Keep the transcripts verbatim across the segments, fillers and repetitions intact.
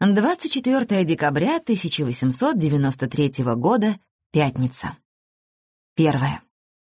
двадцать четвёртое декабря тысяча восемьсот девяносто третьего года, пятница. Первое.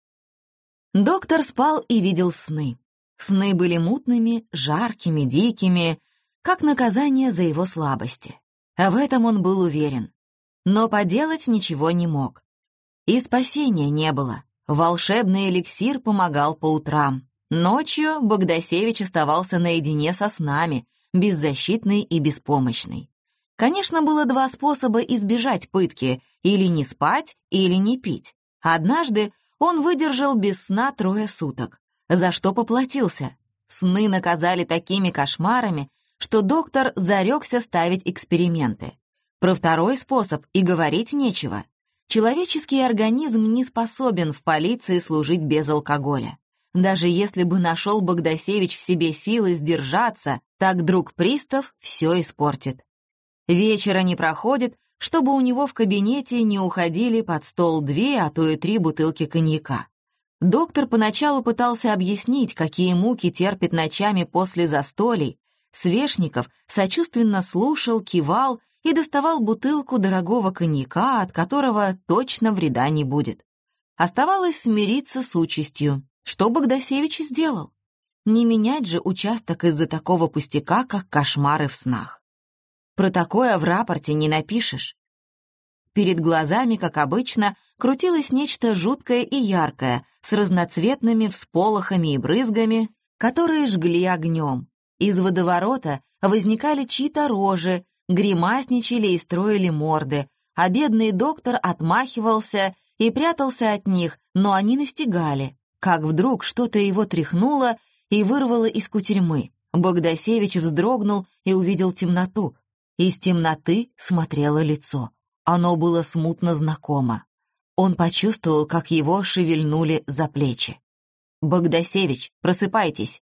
Доктор спал и видел сны. Сны были мутными, жаркими, дикими, как наказание за его слабости. А в этом он был уверен. Но поделать ничего не мог. И спасения не было. Волшебный эликсир помогал по утрам. Ночью Богдасевич оставался наедине со снами, беззащитный и беспомощный. Конечно, было два способа избежать пытки — или не спать, или не пить. Однажды он выдержал без сна трое суток, за что поплатился. Сны наказали такими кошмарами, что доктор зарекся ставить эксперименты. Про второй способ и говорить нечего. Человеческий организм не способен в полиции служить без алкоголя. Даже если бы нашел Богдасевич в себе силы сдержаться, так друг пристав все испортит. Вечера не проходит, чтобы у него в кабинете не уходили под стол две, а то и три бутылки коньяка. Доктор поначалу пытался объяснить, какие муки терпит ночами после застолий. Свешников сочувственно слушал, кивал и доставал бутылку дорогого коньяка, от которого точно вреда не будет. Оставалось смириться с участью, что Богдасевич и сделал. Не менять же участок из-за такого пустяка, как кошмары в снах. Про такое в рапорте не напишешь. Перед глазами, как обычно, крутилось нечто жуткое и яркое, с разноцветными всполохами и брызгами, которые жгли огнем. Из водоворота возникали чьи-то рожи, гримасничали и строили морды, а бедный доктор отмахивался и прятался от них, но они настигали, как вдруг что-то его тряхнуло и вырвало из кутерьмы. Богдасевич вздрогнул и увидел темноту. Из темноты смотрело лицо. Оно было смутно знакомо. Он почувствовал, как его шевельнули за плечи. «Богдасевич, просыпайтесь!»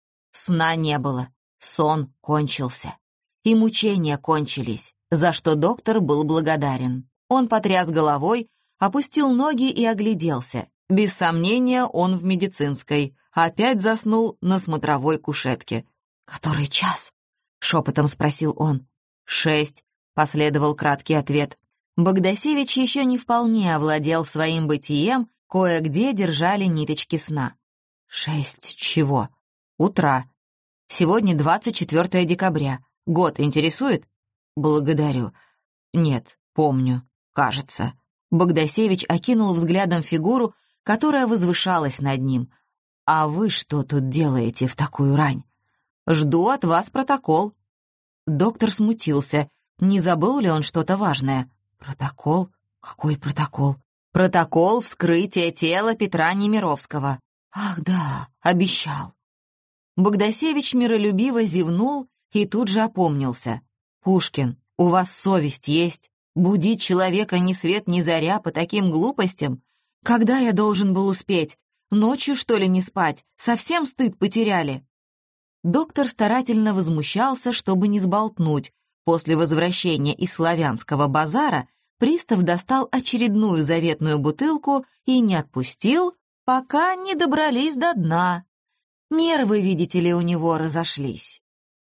Сна не было, сон кончился. И мучения кончились, за что доктор был благодарен. Он потряс головой, опустил ноги и огляделся. Без сомнения, он в медицинской. Опять заснул на смотровой кушетке. «Который час?» — шепотом спросил он. «Шесть», — последовал краткий ответ. Богдасевич еще не вполне овладел своим бытием, кое-где держали ниточки сна. «Шесть чего?» «Утра. Сегодня двадцать четвёртое декабря. Год интересует?» «Благодарю. Нет, помню. Кажется». Богдасевич окинул взглядом фигуру, которая возвышалась над ним. «А вы что тут делаете в такую рань?» «Жду от вас протокол». Доктор смутился. Не забыл ли он что-то важное? «Протокол? Какой протокол?» «Протокол вскрытия тела Петра Немировского». «Ах да, обещал». Богдасевич миролюбиво зевнул и тут же опомнился. «Пушкин, у вас совесть есть? Будить человека ни свет ни заря по таким глупостям? Когда я должен был успеть? Ночью, что ли, не спать? Совсем стыд потеряли?» Доктор старательно возмущался, чтобы не сболтнуть. После возвращения из славянского базара пристав достал очередную заветную бутылку и не отпустил, пока не добрались до дна. Нервы, видите ли, у него разошлись.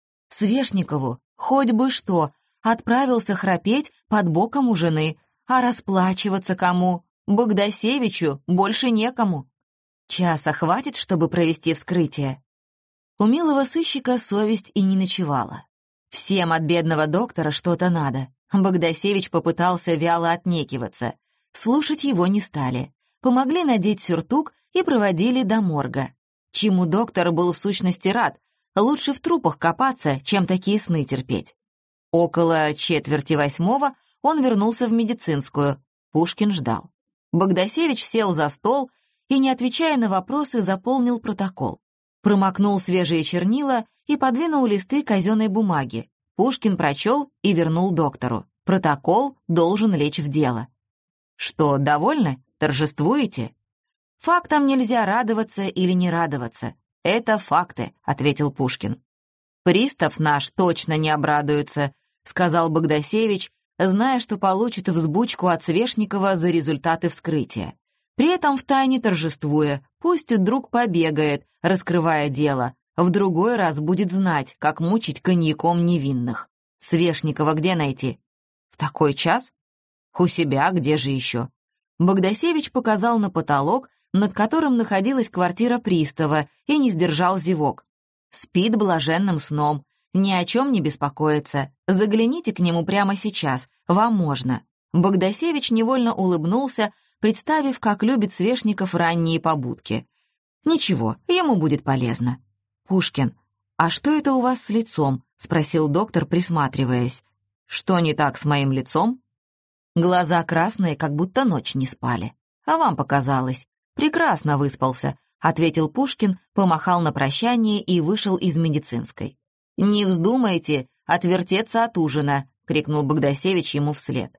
Свешникову хоть бы что, отправился храпеть под боком у жены, а расплачиваться кому? Богдасевичу больше некому. Часа хватит, чтобы провести вскрытие. У милого сыщика совесть и не ночевала. Всем от бедного доктора что-то надо. Богдасевич попытался вяло отнекиваться. Слушать его не стали. Помогли надеть сюртук и проводили до морга. Чему доктор был в сущности рад. Лучше в трупах копаться, чем такие сны терпеть. Около четверти восьмого он вернулся в медицинскую. Пушкин ждал. Богдасевич сел за стол и, не отвечая на вопросы, заполнил протокол. Промокнул свежие чернила и подвинул листы казенной бумаги. Пушкин прочел и вернул доктору. Протокол должен лечь в дело. «Что, довольны? Торжествуете?» «Фактам нельзя радоваться или не радоваться. Это факты», — ответил Пушкин. «Пристав наш точно не обрадуется», — сказал Богдасевич, зная, что получит взбучку от Свешникова за результаты вскрытия. При этом втайне торжествуя, пусть друг побегает, раскрывая дело, в другой раз будет знать, как мучить коньяком невинных. Свешникова где найти? В такой час? У себя, где же еще? Богдасевич показал на потолок, над которым находилась квартира пристава, и не сдержал зевок. Спит блаженным сном, ни о чем не беспокоится. Загляните к нему прямо сейчас, вам можно. Богдасевич невольно улыбнулся, представив, как любит Свешников ранние побудки. Ничего, ему будет полезно. «Пушкин, а что это у вас с лицом?» — спросил доктор, присматриваясь. «Что не так с моим лицом?» Глаза красные, как будто ночь не спали. «А вам показалось. Прекрасно выспался», — ответил Пушкин, помахал на прощание и вышел из медицинской. «Не вздумайте отвертеться от ужина», — крикнул Богдасевич ему вслед.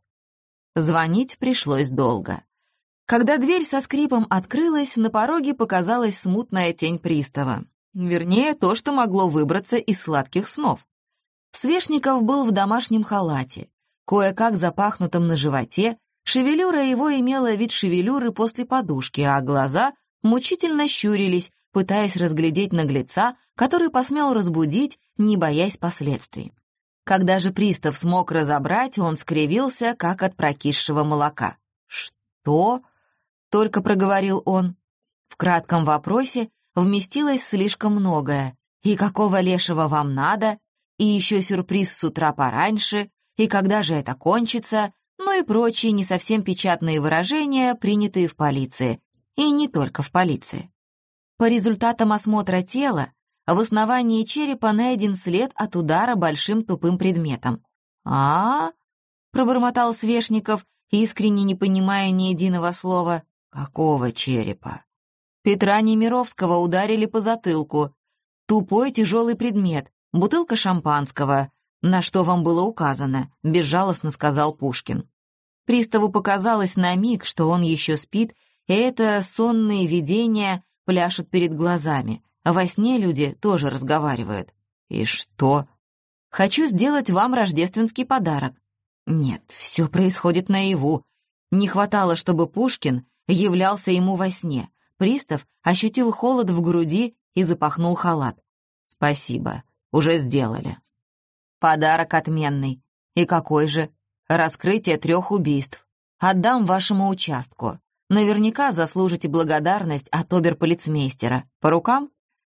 Звонить пришлось долго. Когда дверь со скрипом открылась, на пороге показалась смутная тень пристава. Вернее, то, что могло выбраться из сладких снов. Свешников был в домашнем халате, кое-как запахнутом на животе, шевелюра его имела вид шевелюры после подушки, а глаза мучительно щурились, пытаясь разглядеть наглеца, который посмел разбудить, не боясь последствий. Когда же пристав смог разобрать, он скривился, как от прокисшего молока. «Что?» — только проговорил он. В кратком вопросе вместилось слишком многое. «И какого лешего вам надо?» «И еще сюрприз с утра пораньше», «И когда же это кончится?» ну и прочие не совсем печатные выражения, принятые в полиции. И не только в полиции. По результатам осмотра тела в основании черепа найден след от удара большим тупым предметом. «А-а-а?» — пробормотал Свешников, искренне не понимая ни единого слова. «Какого черепа?» Петра Немировского ударили по затылку. Тупой тяжелый предмет, бутылка шампанского, на что вам было указано, безжалостно сказал Пушкин. Приставу показалось на миг, что он еще спит, и это сонные видения пляшут перед глазами. Во сне люди тоже разговаривают. «И что?» «Хочу сделать вам рождественский подарок». Нет, все происходит наяву. Не хватало, чтобы Пушкин являлся ему во сне. Пристав ощутил холод в груди и запахнул халат. «Спасибо, уже сделали». «Подарок отменный. И какой же? Раскрытие трех убийств. Отдам вашему участку. Наверняка заслужите благодарность от оберполицмейстера. По рукам?»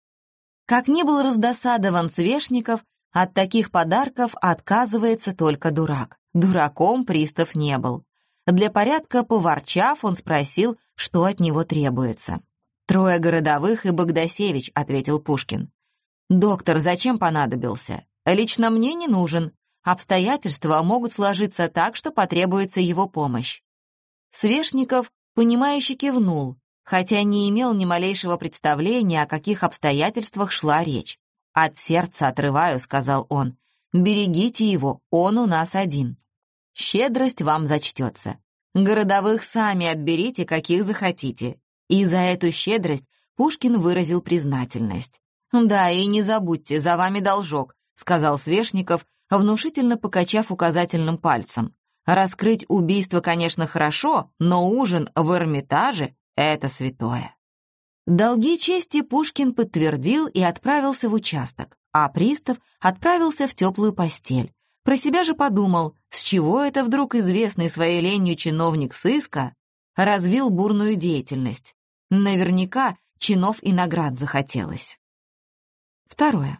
Как ни был раздосадован Свешников, от таких подарков отказывается только дурак. Дураком пристав не был. Для порядка поворчав, он спросил, что от него требуется. «Трое городовых и Богдасевич», — ответил Пушкин. «Доктор зачем понадобился? Лично мне не нужен. Обстоятельства могут сложиться так, что потребуется его помощь». Свешников, понимающе кивнул, хотя не имел ни малейшего представления, о каких обстоятельствах шла речь. «От сердца отрываю», — сказал он. «Берегите его, он у нас один. Щедрость вам зачтется. Городовых сами отберите, каких захотите». И за эту щедрость Пушкин выразил признательность. «Да, и не забудьте, за вами должок», — сказал Свешников, внушительно покачав указательным пальцем. «Раскрыть убийство, конечно, хорошо, но ужин в Эрмитаже — это святое». Долги чести Пушкин подтвердил и отправился в участок, а пристав отправился в теплую постель. Про себя же подумал, с чего это вдруг известный своей ленью чиновник сыска развил бурную деятельность. Наверняка чинов и наград захотелось. Второе.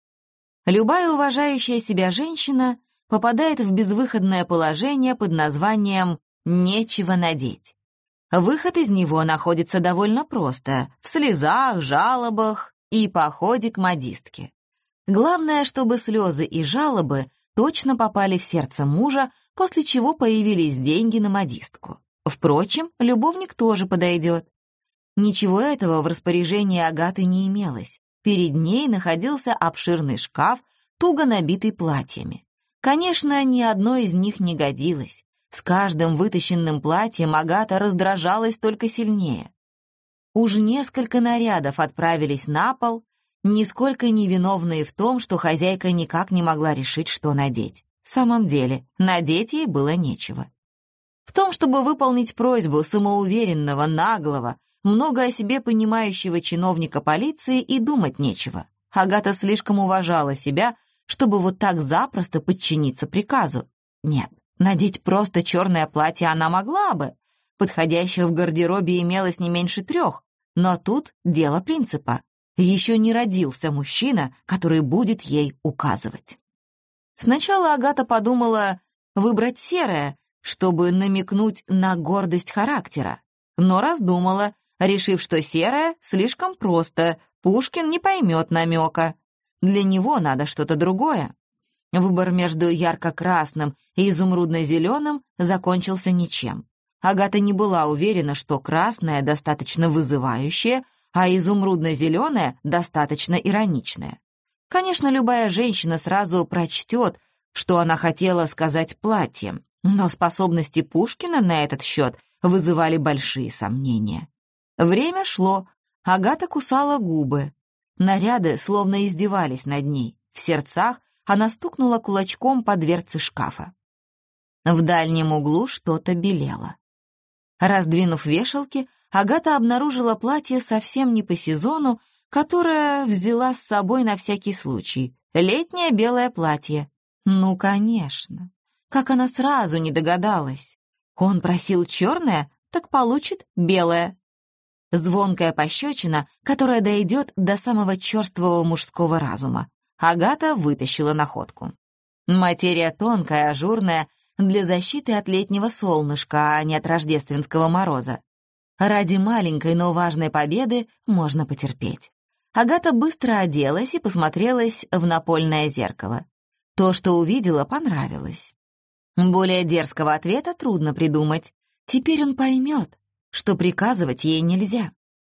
Любая уважающая себя женщина попадает в безвыходное положение под названием «нечего надеть». Выход из него находится довольно просто — в слезах, жалобах и походе к модистке. Главное, чтобы слезы и жалобы точно попали в сердце мужа, после чего появились деньги на модистку. Впрочем, любовник тоже подойдет. Ничего этого в распоряжении Агаты не имелось. Перед ней находился обширный шкаф, туго набитый платьями. Конечно, ни одно из них не годилось. С каждым вытащенным платьем Агата раздражалась только сильнее. Уж несколько нарядов отправились на пол, нисколько не виновные в том, что хозяйка никак не могла решить, что надеть. В самом деле, надеть ей было нечего. В том, чтобы выполнить просьбу самоуверенного, наглого, много о себе понимающего чиновника полиции, и думать нечего. Агата слишком уважала себя, чтобы вот так запросто подчиниться приказу. Нет, надеть просто черное платье она могла бы. Подходящих в гардеробе имелось не меньше трех, но тут дело принципа. Еще не родился мужчина, который будет ей указывать. Сначала Агата подумала выбрать серое, чтобы намекнуть на гордость характера, но раздумала, решив, что серое слишком просто, Пушкин не поймет намека. Для него надо что-то другое. Выбор между ярко-красным и изумрудно-зеленым закончился ничем. Агата не была уверена, что красное достаточно вызывающее, а изумрудно-зеленое достаточно ироничное. Конечно, любая женщина сразу прочтет, что она хотела сказать платьем, но способности Пушкина на этот счет вызывали большие сомнения. Время шло, Агата кусала губы. Наряды словно издевались над ней. В сердцах она стукнула кулачком по дверце шкафа. В дальнем углу что-то белело. Раздвинув вешалки, Агата обнаружила платье совсем не по сезону, которое взяла с собой на всякий случай. Летнее белое платье. Ну, конечно. Как она сразу не догадалась. Он просил черное, так получит белое. Звонкая пощечина, которая дойдет до самого черствого мужского разума. Агата вытащила находку. Материя тонкая, ажурная, для защиты от летнего солнышка, а не от рождественского мороза. Ради маленькой, но важной победы можно потерпеть. Агата быстро оделась и посмотрелась в напольное зеркало. То, что увидела, понравилось. Более дерзкого ответа трудно придумать. Теперь он поймет, что приказывать ей нельзя.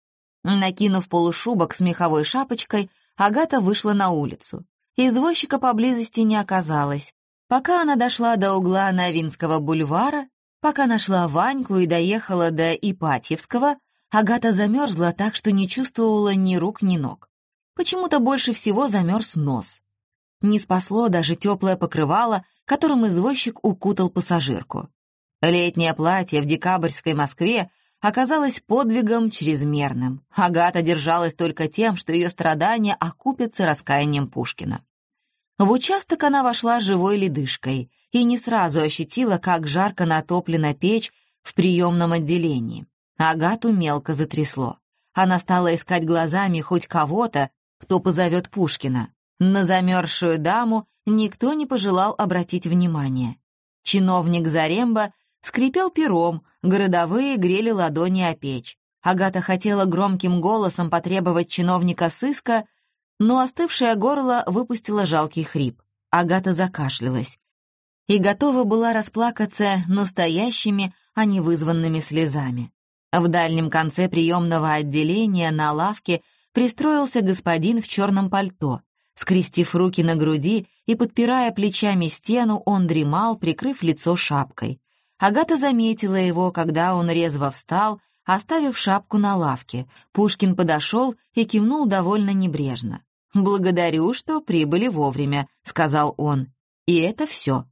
Накинув полушубок с меховой шапочкой, Агата вышла на улицу. Извозчика поблизости не оказалось. Пока она дошла до угла Новинского бульвара, пока нашла Ваньку и доехала до Ипатьевского, Агата замерзла так, что не чувствовала ни рук, ни ног. Почему-то больше всего замерз нос. Не спасло даже теплое покрывало, которым извозчик укутал пассажирку. Летнее платье в декабрьской Москве оказалось подвигом чрезмерным. Агата держалась только тем, что ее страдания окупятся раскаянием Пушкина. В участок она вошла живой ледышкой и не сразу ощутила, как жарко натоплена печь в приемном отделении. Агату мелко затрясло. Она стала искать глазами хоть кого-то, кто позовет Пушкина. На замерзшую даму никто не пожелал обратить внимание. Чиновник Заремба скрипел пером, городовые грели ладони о печь. Агата хотела громким голосом потребовать чиновника сыска, но остывшее горло выпустило жалкий хрип. Агата закашлялась и готова была расплакаться настоящими, а не вызванными слезами. В дальнем конце приемного отделения на лавке пристроился господин в черном пальто. Скрестив руки на груди и подпирая плечами стену, он дремал, прикрыв лицо шапкой. Агата заметила его, когда он резво встал, оставив шапку на лавке. Пушкин подошел и кивнул довольно небрежно. «Благодарю, что прибыли вовремя», — сказал он. И это все.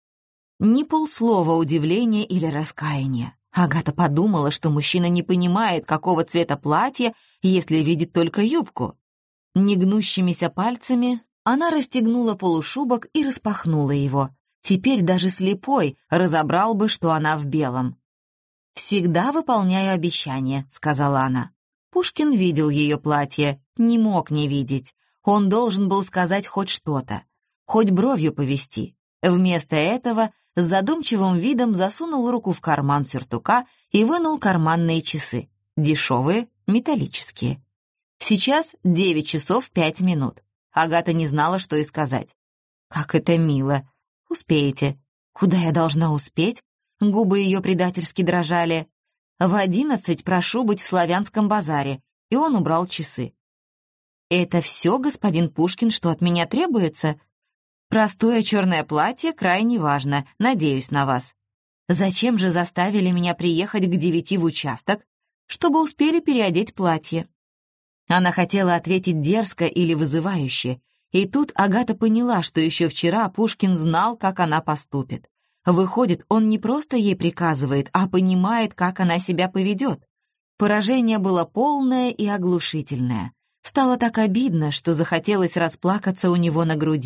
Ни полслова удивления или раскаяния. Агата подумала, что мужчина не понимает, какого цвета платье, если видит только юбку. Негнущимися пальцами она расстегнула полушубок и распахнула его. Теперь даже слепой разобрал бы, что она в белом. «Всегда выполняю обещания», — сказала она. Пушкин видел ее платье, не мог не видеть. Он должен был сказать хоть что-то, хоть бровью повести. Вместо этого с задумчивым видом засунул руку в карман сюртука и вынул карманные часы. Дешевые, металлические. Сейчас девять часов пять минут. Агата не знала, что и сказать. «Как это мило! Успеете». «Куда я должна успеть?» Губы ее предательски дрожали. «В одиннадцать прошу быть в Славянском базаре», и он убрал часы. «Это все, господин Пушкин, что от меня требуется? Простое черное платье крайне важно, надеюсь на вас. Зачем же заставили меня приехать к девяти в участок, чтобы успели переодеть платье?» Она хотела ответить дерзко или вызывающе, и тут Агата поняла, что еще вчера Пушкин знал, как она поступит. Выходит, он не просто ей приказывает, а понимает, как она себя поведет. Поражение было полное и оглушительное. Стало так обидно, что захотелось расплакаться у него на груди.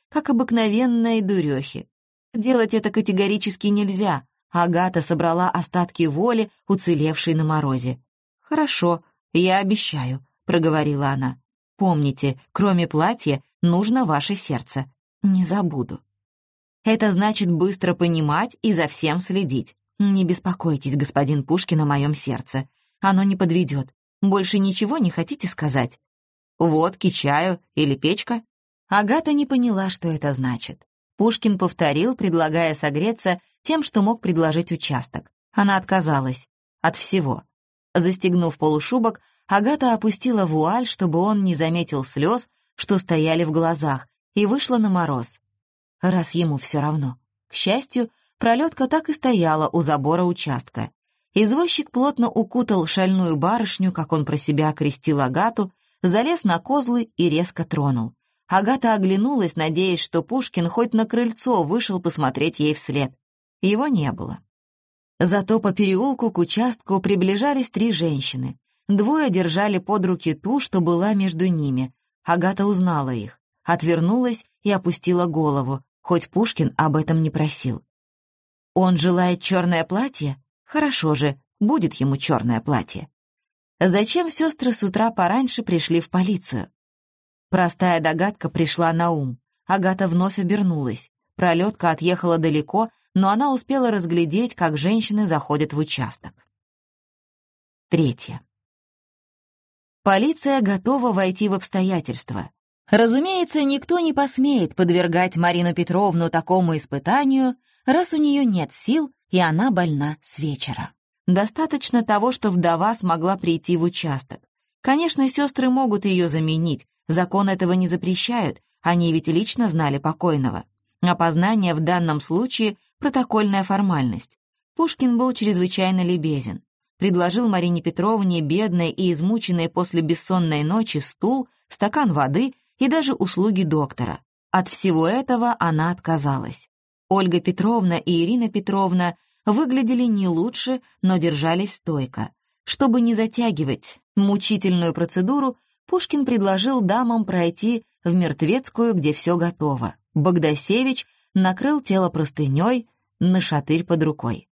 как обыкновенной дурехи. Делать это категорически нельзя. Агата собрала остатки воли, уцелевшей на морозе. «Хорошо, я обещаю», — проговорила она. «Помните, кроме платья, нужно ваше сердце. Не забуду». Это значит быстро понимать и за всем следить. Не беспокойтесь, господин Пушкин, о моем сердце. Оно не подведет. Больше ничего не хотите сказать? Водки, чаю или печка? Агата не поняла, что это значит. Пушкин повторил, предлагая согреться тем, что мог предложить участок. Она отказалась. От всего. Застегнув полушубок, Агата опустила вуаль, чтобы он не заметил слез, что стояли в глазах, и вышла на мороз. Раз ему все равно. К счастью, пролетка так и стояла у забора участка. Извозчик плотно укутал шальную барышню, как он про себя окрестил Агату, залез на козлы и резко тронул. Агата оглянулась, надеясь, что Пушкин хоть на крыльцо вышел посмотреть ей вслед. Его не было. Зато по переулку к участку приближались три женщины. Двое держали под руки ту, что была между ними. Агата узнала их, отвернулась и опустила голову, хоть Пушкин об этом не просил. Он желает черное платье? Хорошо же, будет ему черное платье. Зачем сестры с утра пораньше пришли в полицию? Простая догадка пришла на ум. Агата вновь обернулась. Пролетка отъехала далеко, но она успела разглядеть, как женщины заходят в участок. Третье. Полиция готова войти в обстоятельства. Разумеется, никто не посмеет подвергать Марину Петровну такому испытанию, раз у нее нет сил, и она больна с вечера. Достаточно того, что вдова смогла прийти в участок. Конечно, сестры могут ее заменить, закон этого не запрещает, они ведь лично знали покойного. Опознание в данном случае — протокольная формальность. Пушкин был чрезвычайно любезен. Предложил Марине Петровне, бедной и измученной после бессонной ночи, стул, стакан воды и даже услуги доктора. От всего этого она отказалась. Ольга Петровна и Ирина Петровна выглядели не лучше, но держались стойко. Чтобы не затягивать мучительную процедуру, Пушкин предложил дамам пройти в Мертвецкую, где все готово. Богдасевич накрыл тело простыней, нашатырь под рукой.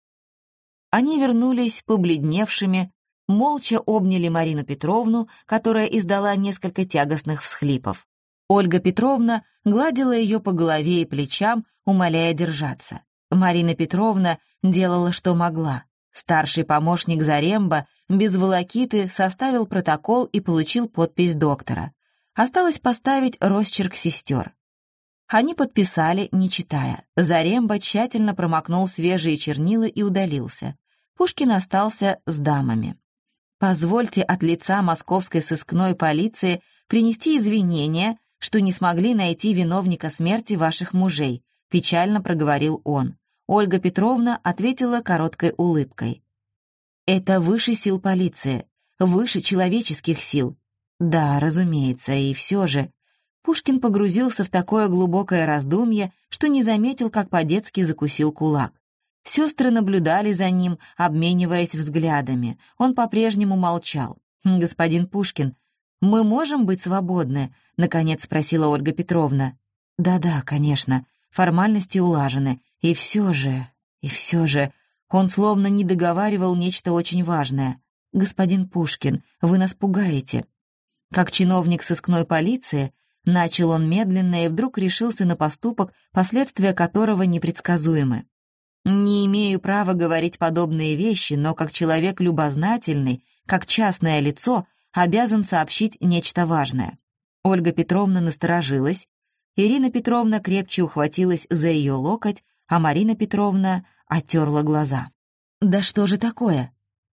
Они вернулись побледневшими, молча обняли Марину Петровну, которая издала несколько тягостных всхлипов. Ольга Петровна гладила ее по голове и плечам, умоляя держаться. Марина Петровна делала, что могла. Старший помощник Заремба без волокиты составил протокол и получил подпись доктора. Осталось поставить росчерк сестер. Они подписали, не читая. Заремба тщательно промокнул свежие чернила и удалился. Пушкин остался с дамами. «Позвольте от лица московской сыскной полиции принести извинения, что не смогли найти виновника смерти ваших мужей», — печально проговорил он. Ольга Петровна ответила короткой улыбкой. «Это выше сил полиции, выше человеческих сил». «Да, разумеется, и все же...» Пушкин погрузился в такое глубокое раздумье, что не заметил, как по-детски закусил кулак. Сестры наблюдали за ним, обмениваясь взглядами. Он по-прежнему молчал. «Господин Пушкин, мы можем быть свободны?» — наконец спросила Ольга Петровна. «Да-да, конечно, формальности улажены. И все же, и все же...» Он словно не договаривал нечто очень важное. «Господин Пушкин, вы нас пугаете». Как чиновник сыскной полиции, начал он медленно и вдруг решился на поступок, последствия которого непредсказуемы. «Не имею права говорить подобные вещи, но как человек любознательный, как частное лицо, обязан сообщить нечто важное». Ольга Петровна насторожилась, Ирина Петровна крепче ухватилась за ее локоть, а Марина Петровна оттерла глаза. «Да что же такое?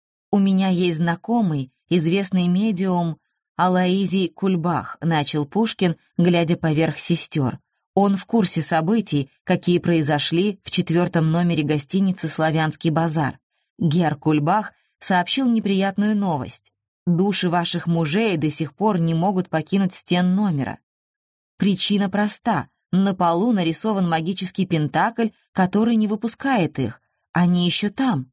У меня есть знакомый, известный медиум Алоизий Кульбах», — начал Пушкин, глядя поверх сестер. Он в курсе событий, какие произошли в четвертом номере гостиницы «Славянский базар». Герр Кульбах сообщил неприятную новость. Души ваших мужей до сих пор не могут покинуть стен номера. Причина проста. На полу нарисован магический пентакль, который не выпускает их. Они еще там.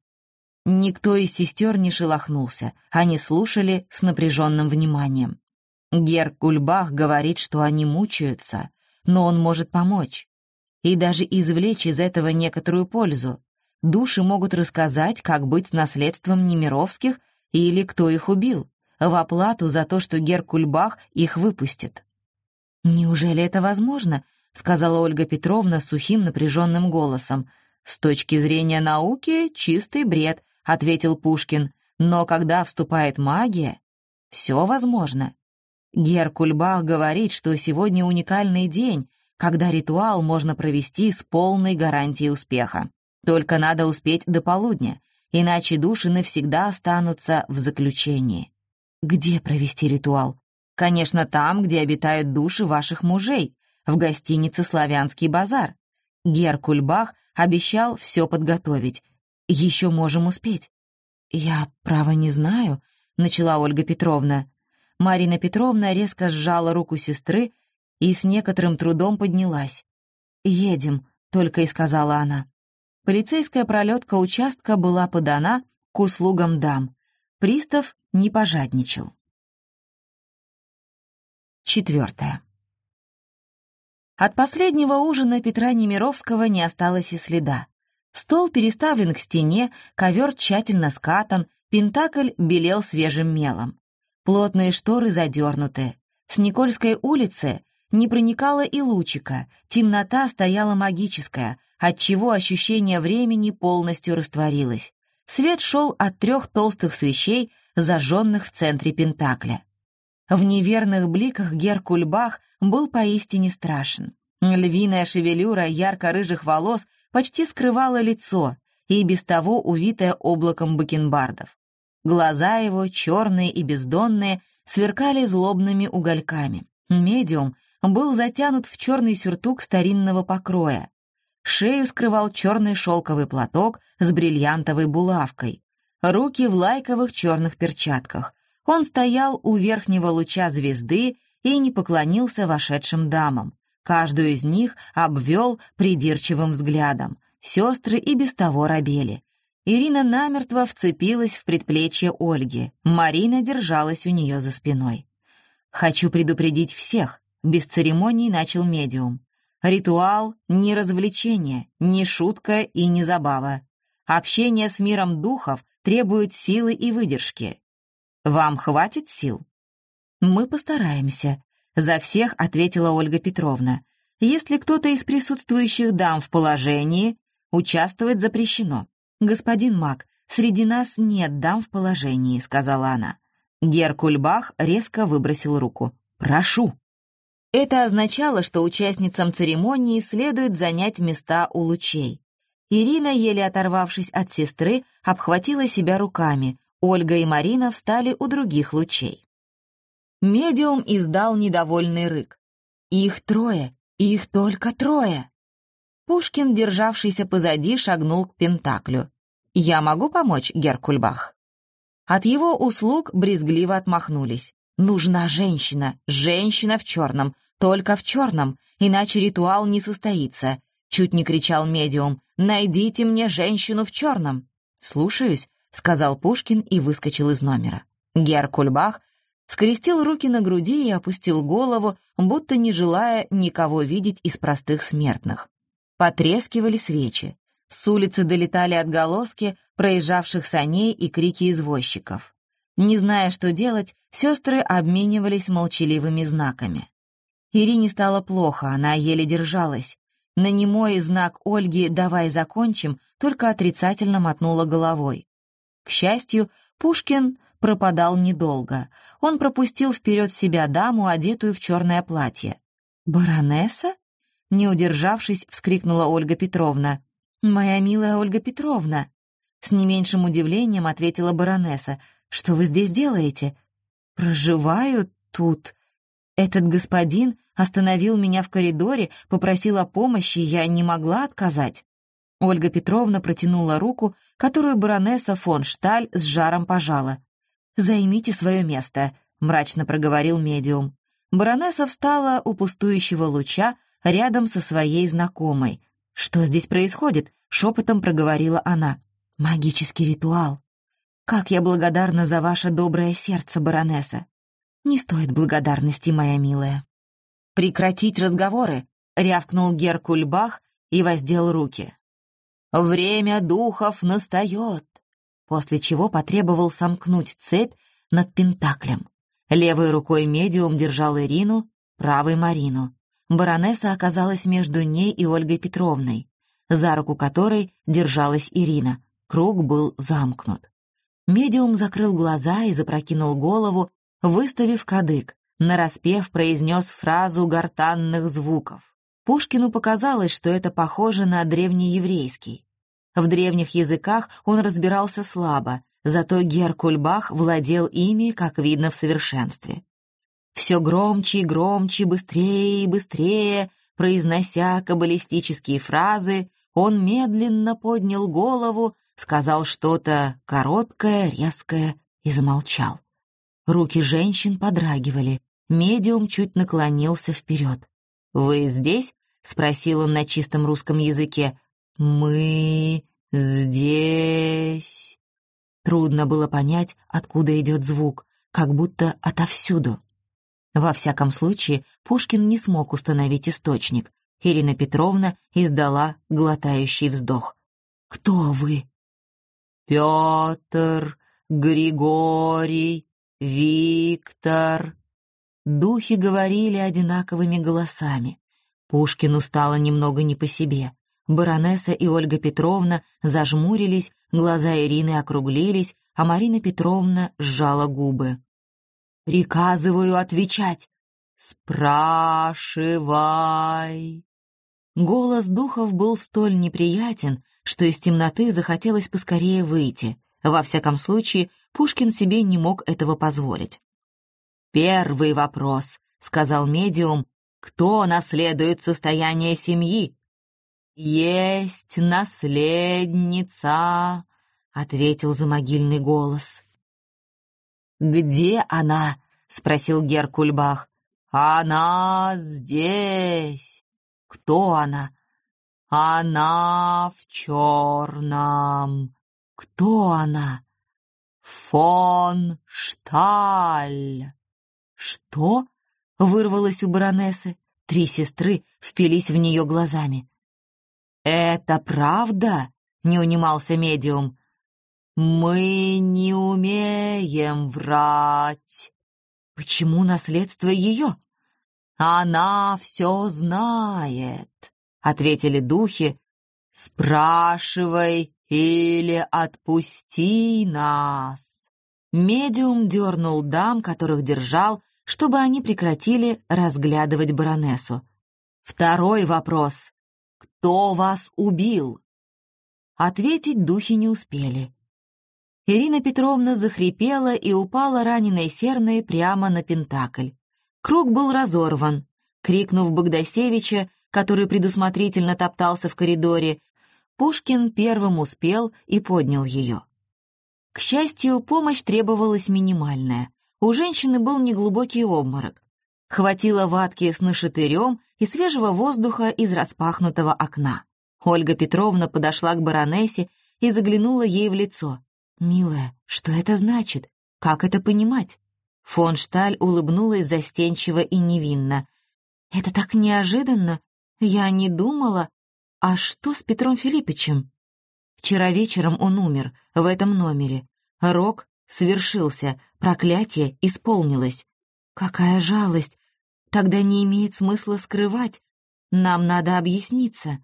Никто из сестер не шелохнулся. Они слушали с напряженным вниманием. Герр Кульбах говорит, что они мучаются. но он может помочь. И даже извлечь из этого некоторую пользу. Души могут рассказать, как быть с наследством Немировских или кто их убил, в оплату за то, что Геркульбах их выпустит. «Неужели это возможно?» — сказала Ольга Петровна сухим напряженным голосом. «С точки зрения науки — чистый бред», — ответил Пушкин. «Но когда вступает магия, все возможно. Геркульбах говорит, что сегодня уникальный день, когда ритуал можно провести с полной гарантией успеха. Только надо успеть до полудня, иначе души навсегда останутся в заключении». «Где провести ритуал?» «Конечно, там, где обитают души ваших мужей, в гостинице «Славянский базар». Геркульбах обещал все подготовить. Еще можем успеть». «Я, право, не знаю», — начала Ольга Петровна. Марина Петровна резко сжала руку сестры и с некоторым трудом поднялась. «Едем», — только и сказала она. Полицейская пролетка участка была подана к услугам дам. Пристав не пожадничал. Четвертое. От последнего ужина Петра Немировского не осталось и следа. Стол переставлен к стене, ковер тщательно скатан, пентакль белел свежим мелом. Плотные шторы задернуты. С Никольской улицы не проникало и лучика, темнота стояла магическая, отчего ощущение времени полностью растворилось. Свет шел от трех толстых свечей, зажженных в центре пентакля. В неверных бликах Геркульбах был поистине страшен. Львиная шевелюра ярко-рыжих волос почти скрывала лицо, и без того увитое облаком бакенбардов. Глаза его, черные и бездонные, сверкали злобными угольками. Медиум был затянут в черный сюртук старинного покроя. Шею скрывал черный шелковый платок с бриллиантовой булавкой. Руки в лайковых черных перчатках. Он стоял у верхнего луча звезды и не поклонился вошедшим дамам. Каждую из них обвел придирчивым взглядом. Сестры и без того робели. Ирина намертво вцепилась в предплечье Ольги. Марина держалась у нее за спиной. «Хочу предупредить всех», — без церемоний начал медиум. «Ритуал — не развлечение, не шутка и не забава. Общение с миром духов требует силы и выдержки. Вам хватит сил?» «Мы постараемся», — за всех ответила Ольга Петровна. «Если кто-то из присутствующих дам в положении, участвовать запрещено. Господин маг, среди нас нет дам в положении», — сказала она. Геркульбах резко выбросил руку. «Прошу». Это означало, что участницам церемонии следует занять места у лучей. Ирина, еле оторвавшись от сестры, обхватила себя руками. Ольга и Марина встали у других лучей. Медиум издал недовольный рык. «Их трое! Их только трое!» Пушкин, державшийся позади, шагнул к пентаклю. «Я могу помочь, Геркульбах?» От его услуг брезгливо отмахнулись. «Нужна женщина, женщина в черном, только в черном, иначе ритуал не состоится», — чуть не кричал медиум. «Найдите мне женщину в черном». «Слушаюсь», — сказал Пушкин и выскочил из номера. Геркульбах скрестил руки на груди и опустил голову, будто не желая никого видеть из простых смертных. Потрескивали свечи. С улицы долетали отголоски проезжавших саней и крики извозчиков. Не зная, что делать, сестры обменивались молчаливыми знаками. Ирине стало плохо, она еле держалась. На немой знак Ольги «давай закончим» только отрицательно мотнула головой. К счастью, Пушкин пропадал недолго. Он пропустил вперед себя даму, одетую в черное платье. «Баронесса?» — не удержавшись, вскрикнула Ольга Петровна. «Моя милая Ольга Петровна!» С не меньшим удивлением ответила баронесса. «Что вы здесь делаете?» «Проживаю тут. Этот господин остановил меня в коридоре, попросил о помощи, я не могла отказать». Ольга Петровна протянула руку, которую баронесса фон Шталь с жаром пожала. «Займите свое место», — мрачно проговорил медиум. Баронесса встала у пустующего луча рядом со своей знакомой. «Что здесь происходит?» — шепотом проговорила она. «Магический ритуал. Как я благодарна за ваше доброе сердце, баронесса». «Не стоит благодарности, моя милая». «Прекратить разговоры», — рявкнул Геркульбах и воздел руки. «Время духов настает!» После чего потребовал сомкнуть цепь над Пентаклем. Левой рукой медиум держал Ирину, правой — Марину. Баронесса оказалась между ней и Ольгой Петровной, за руку которой держалась Ирина. Круг был замкнут. Медиум закрыл глаза и запрокинул голову, выставив кадык, нараспев произнес фразу гортанных звуков. Пушкину показалось, что это похоже на древнееврейский. В древних языках он разбирался слабо, зато Геркульбах владел ими, как видно, в совершенстве. Все громче и громче, быстрее и быстрее, произнося каббалистические фразы, он медленно поднял голову, сказал что-то короткое, резкое и замолчал. Руки женщин подрагивали, медиум чуть наклонился вперед. «Вы здесь?» — спросил он на чистом русском языке. «Мы здесь...» Трудно было понять, откуда идет звук, как будто отовсюду. Во всяком случае, Пушкин не смог установить источник. Ирина Петровна издала глотающий вздох. «Кто вы?» «Петр, Григорий, Виктор...» Духи говорили одинаковыми голосами. Пушкину стало немного не по себе. Баронесса и Ольга Петровна зажмурились, глаза Ирины округлились, а Марина Петровна сжала губы. «Приказываю отвечать!» «Спрашивай!» Голос духов был столь неприятен, что из темноты захотелось поскорее выйти. Во всяком случае, Пушкин себе не мог этого позволить. «Первый вопрос», — сказал медиум, — «кто наследует состояние семьи?» «Есть наследница», — ответил замогильный голос. «Где она?» — спросил Геркульбах. «Она здесь». «Кто она?» «Она в черном». «Кто она?» «Фон Шталь». «Что?» — вырвалось у баронессы. Три сестры впились в нее глазами. «Это правда?» — не унимался медиум. «Мы не умеем врать». «Почему наследство ее?» «Она все знает», — ответили духи. «Спрашивай или отпусти нас». Медиум дернул дам, которых держал, чтобы они прекратили разглядывать баронессу. «Второй вопрос. Кто вас убил?» Ответить духи не успели. Ирина Петровна захрипела и упала раненой серной прямо на Пентакль. Круг был разорван. Крикнув Богдасевича, который предусмотрительно топтался в коридоре, Пушкин первым успел и поднял ее. К счастью, помощь требовалась минимальная. У женщины был неглубокий обморок. Хватило ватки с нашатырем и свежего воздуха из распахнутого окна. Ольга Петровна подошла к баронессе и заглянула ей в лицо. «Милая, что это значит? Как это понимать?» Фон Шталь улыбнулась застенчиво и невинно. «Это так неожиданно. Я не думала. А что с Петром Филиппычем?» «Вчера вечером он умер, в этом номере. Рок свершился, проклятие исполнилось. Какая жалость! Тогда не имеет смысла скрывать. Нам надо объясниться».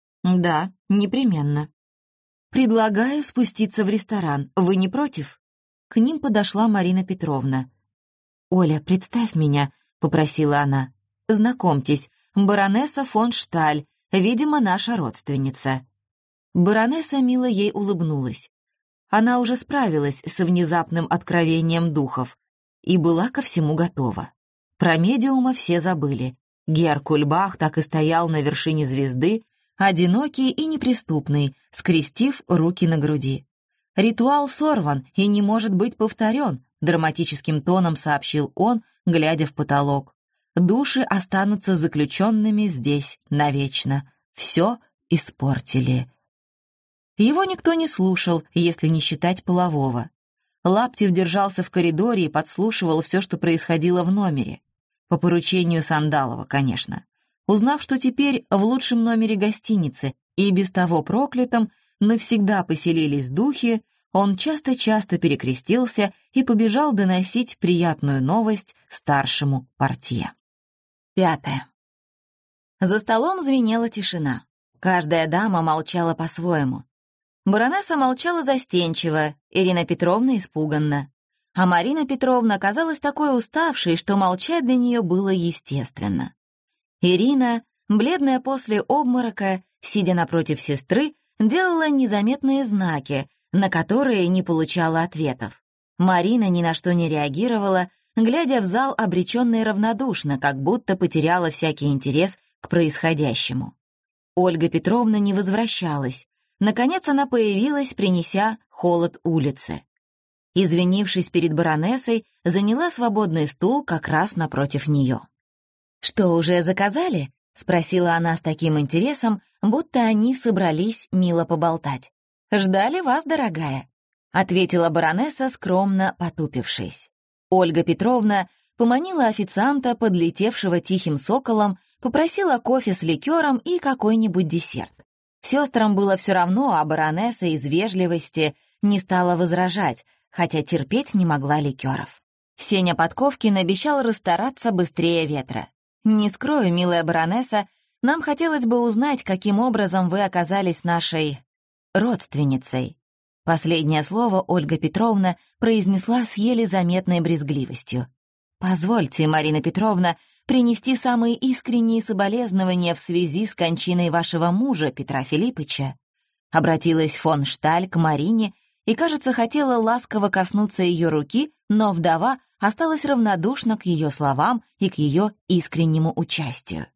«Да, непременно». «Предлагаю спуститься в ресторан. Вы не против?» К ним подошла Марина Петровна. «Оля, представь меня», — попросила она. «Знакомьтесь, баронесса фон Шталь, видимо, наша родственница». Баронесса мило ей улыбнулась. Она уже справилась с внезапным откровением духов и была ко всему готова. Про медиума все забыли. Геркульбах так и стоял на вершине звезды, одинокий и неприступный, скрестив руки на груди. «Ритуал сорван и не может быть повторен», — драматическим тоном сообщил он, глядя в потолок. «Души останутся заключенными здесь навечно. Все испортили». Его никто не слушал, если не считать полового. Лаптев держался в коридоре и подслушивал все, что происходило в номере. По поручению Сандалова, конечно. Узнав, что теперь в лучшем номере гостиницы и без того проклятом навсегда поселились духи, он часто-часто перекрестился и побежал доносить приятную новость старшему портье. Пятое. За столом звенела тишина. Каждая дама молчала по-своему. Баронесса молчала застенчиво, Ирина Петровна испуганно. А Марина Петровна казалась такой уставшей, что молчать для нее было естественно. Ирина, бледная после обморока, сидя напротив сестры, делала незаметные знаки, на которые не получала ответов. Марина ни на что не реагировала, глядя в зал обреченно и равнодушно, как будто потеряла всякий интерес к происходящему. Ольга Петровна не возвращалась. Наконец она появилась, принеся холод улицы. Извинившись перед баронессой, заняла свободный стул как раз напротив нее. «Что, уже заказали?» — спросила она с таким интересом, будто они собрались мило поболтать. «Ждали вас, дорогая», — ответила баронесса, скромно потупившись. Ольга Петровна поманила официанта, подлетевшего тихим соколом, попросила кофе с ликером и какой-нибудь десерт. Сестрам было все равно, а баронесса из вежливости не стала возражать, хотя терпеть не могла ликеров. Сеня Подковкин обещал расстараться быстрее ветра. «Не скрою, милая баронесса, нам хотелось бы узнать, каким образом вы оказались нашей родственницей». Последнее слово Ольга Петровна произнесла с еле заметной брезгливостью. «Позвольте, Марина Петровна, принести самые искренние соболезнования в связи с кончиной вашего мужа, Петра Филиппыча». Обратилась фон Шталь к Марине и, кажется, хотела ласково коснуться ее руки, но вдова осталась равнодушна к ее словам и к ее искреннему участию.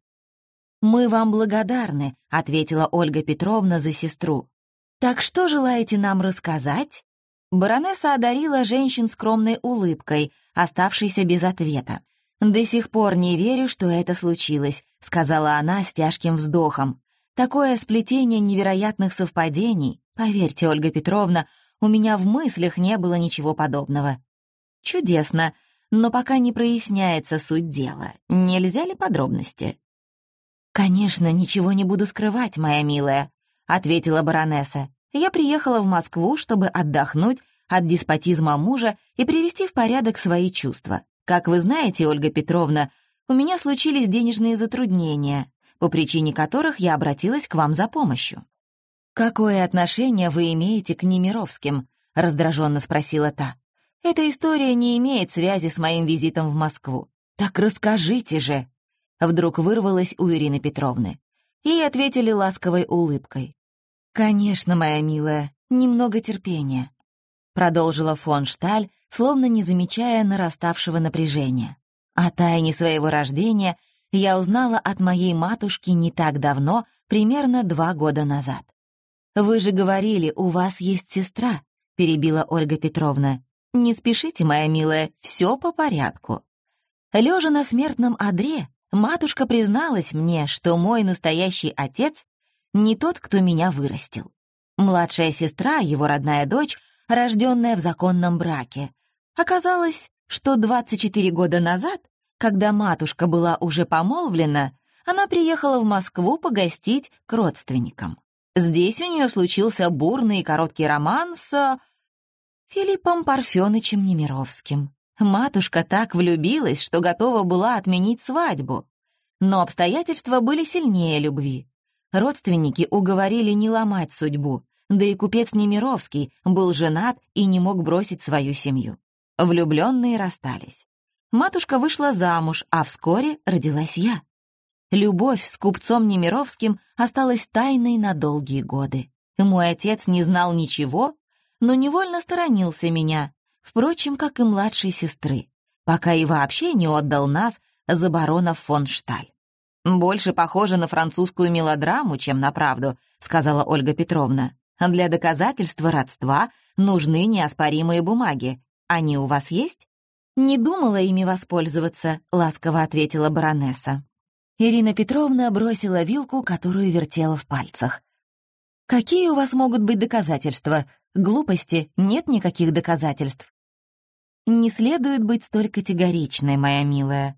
«Мы вам благодарны», — ответила Ольга Петровна за сестру. «Так что желаете нам рассказать?» Баронесса одарила женщин скромной улыбкой, оставшейся без ответа. «До сих пор не верю, что это случилось», — сказала она с тяжким вздохом. «Такое сплетение невероятных совпадений. Поверьте, Ольга Петровна, у меня в мыслях не было ничего подобного». «Чудесно, но пока не проясняется суть дела. Нельзя ли подробности?» «Конечно, ничего не буду скрывать, моя милая», — ответила баронесса. «Я приехала в Москву, чтобы отдохнуть от деспотизма мужа и привести в порядок свои чувства. Как вы знаете, Ольга Петровна, у меня случились денежные затруднения, по причине которых я обратилась к вам за помощью». «Какое отношение вы имеете к Немировским?» — раздраженно спросила та. «Эта история не имеет связи с моим визитом в Москву». «Так расскажите же!» Вдруг вырвалось у Ирины Петровны. Ей ответили ласковой улыбкой. «Конечно, моя милая, немного терпения», — продолжила фон Шталь, словно не замечая нараставшего напряжения. «О тайне своего рождения я узнала от моей матушки не так давно, примерно два года назад». «Вы же говорили, у вас есть сестра», — перебила Ольга Петровна. «Не спешите, моя милая, все по порядку». Лежа на смертном одре, матушка призналась мне, что мой настоящий отец не тот, кто меня вырастил. Младшая сестра, его родная дочь, рожденная в законном браке. Оказалось, что двадцать четыре года назад, когда матушка была уже помолвлена, она приехала в Москву погостить к родственникам. Здесь у нее случился бурный и короткий роман с Филиппом Парфёнычем Немировским. Матушка так влюбилась, что готова была отменить свадьбу. Но обстоятельства были сильнее любви. Родственники уговорили не ломать судьбу, да и купец Немировский был женат и не мог бросить свою семью. Влюбленные расстались. Матушка вышла замуж, а вскоре родилась я. Любовь с купцом Немировским осталась тайной на долгие годы. Мой отец не знал ничего, но невольно сторонился меня, впрочем, как и младшей сестры, пока и вообще не отдал нас за барона фон Шталь. «Больше похоже на французскую мелодраму, чем на правду», — сказала Ольга Петровна. «Для доказательства родства нужны неоспоримые бумаги. Они у вас есть?» «Не думала ими воспользоваться», — ласково ответила баронесса. Ирина Петровна бросила вилку, которую вертела в пальцах. «Какие у вас могут быть доказательства? Глупости, нет никаких доказательств». «Не следует быть столь категоричной, моя милая.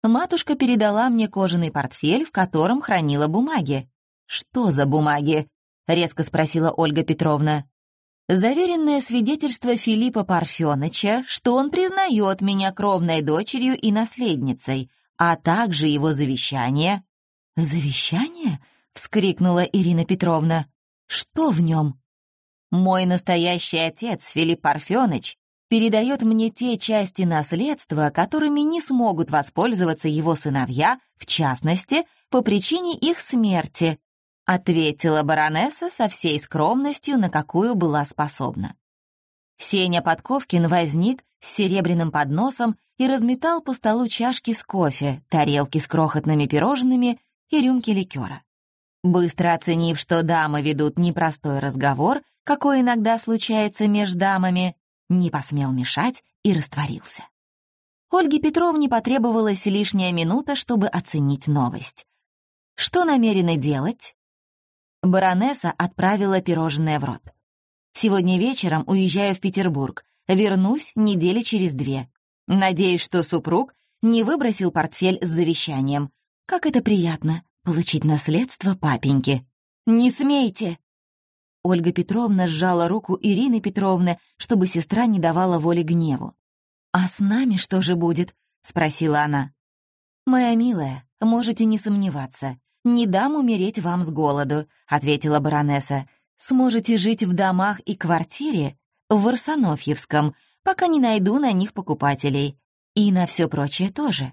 Матушка передала мне кожаный портфель, в котором хранила бумаги. «Что за бумаги?» — резко спросила Ольга Петровна. «Заверенное свидетельство Филиппа Парфёныча, что он признает меня кровной дочерью и наследницей, а также его завещание». «Завещание?» — вскрикнула Ирина Петровна. «Что в нем?» «Мой настоящий отец, Филипп Парфёныч, передает мне те части наследства, которыми не смогут воспользоваться его сыновья, в частности, по причине их смерти», ответила баронесса со всей скромностью, на какую была способна. Сеня Подковкин возник с серебряным подносом и разметал по столу чашки с кофе, тарелки с крохотными пирожными и рюмки ликера. Быстро оценив, что дамы ведут непростой разговор, какой иногда случается между дамами, не посмел мешать и растворился. Ольге Петровне потребовалась лишняя минута, чтобы оценить новость. «Что намерены делать?» Баронесса отправила пирожное в рот. «Сегодня вечером уезжаю в Петербург. Вернусь недели через две. Надеюсь, что супруг не выбросил портфель с завещанием. Как это приятно — получить наследство папеньки. Не смейте!» Ольга Петровна сжала руку Ирины Петровны, чтобы сестра не давала воли гневу. «А с нами что же будет?» — спросила она. «Моя милая, можете не сомневаться. Не дам умереть вам с голоду», — ответила баронесса. «Сможете жить в домах и квартире в Варсонофьевском, пока не найду на них покупателей. И на все прочее тоже».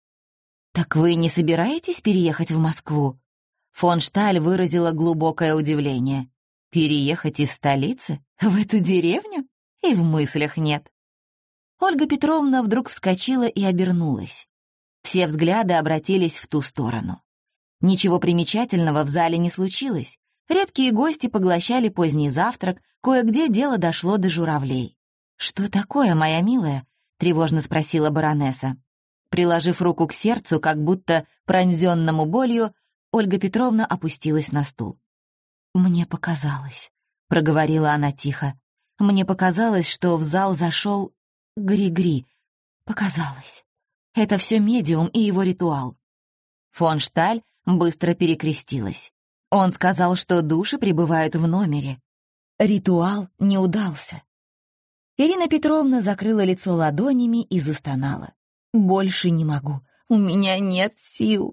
«Так вы не собираетесь переехать в Москву?» Фон Шталь выразила глубокое удивление. «Переехать из столицы? В эту деревню? И в мыслях нет». Ольга Петровна вдруг вскочила и обернулась. Все взгляды обратились в ту сторону. Ничего примечательного в зале не случилось. Редкие гости поглощали поздний завтрак, кое-где дело дошло до журавлей. «Что такое, моя милая?» — тревожно спросила баронесса. Приложив руку к сердцу, как будто пронзенному болью, Ольга Петровна опустилась на стул. «Мне показалось», — проговорила она тихо. «Мне показалось, что в зал зашел Гри-Гри. Показалось. Это все медиум и его ритуал». Фон Шталь быстро перекрестилась. Он сказал, что души пребывают в номере. Ритуал не удался. Ирина Петровна закрыла лицо ладонями и застонала. «Больше не могу. У меня нет сил».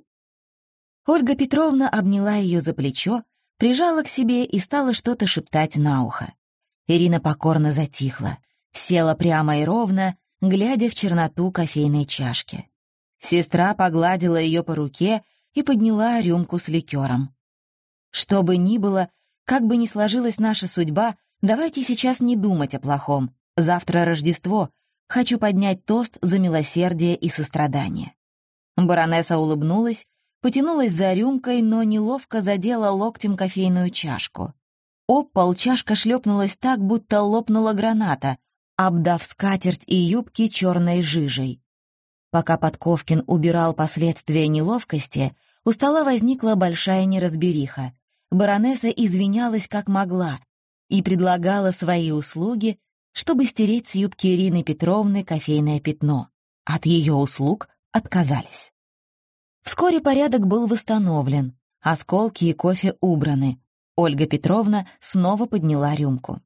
Ольга Петровна обняла ее за плечо, прижала к себе и стала что-то шептать на ухо. Ирина покорно затихла, села прямо и ровно, глядя в черноту кофейной чашки. Сестра погладила ее по руке и подняла рюмку с ликером. «Что бы ни было, как бы ни сложилась наша судьба, давайте сейчас не думать о плохом. Завтра Рождество. Хочу поднять тост за милосердие и сострадание». Баронесса улыбнулась, потянулась за рюмкой, но неловко задела локтем кофейную чашку. Об пол чашка шлепнулась так, будто лопнула граната, обдав скатерть и юбки черной жижей. Пока Подковкин убирал последствия неловкости, у стола возникла большая неразбериха. Баронесса извинялась как могла и предлагала свои услуги, чтобы стереть с юбки Ирины Петровны кофейное пятно. От ее услуг отказались. Вскоре порядок был восстановлен, осколки и кофе убраны. Ольга Петровна снова подняла рюмку.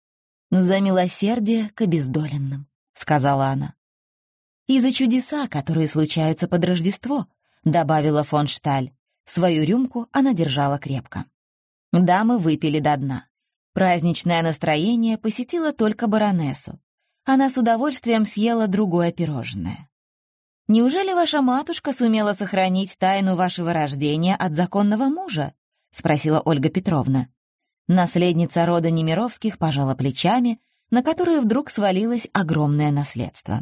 «За милосердие к обездоленным», — сказала она. «И за чудеса, которые случаются под Рождество», — добавила фон Шталь. Свою рюмку она держала крепко. Дамы выпили до дна. Праздничное настроение посетило только баронессу. Она с удовольствием съела другое пирожное. «Неужели ваша матушка сумела сохранить тайну вашего рождения от законного мужа?» — спросила Ольга Петровна. Наследница рода Немировских пожала плечами, на которые вдруг свалилось огромное наследство.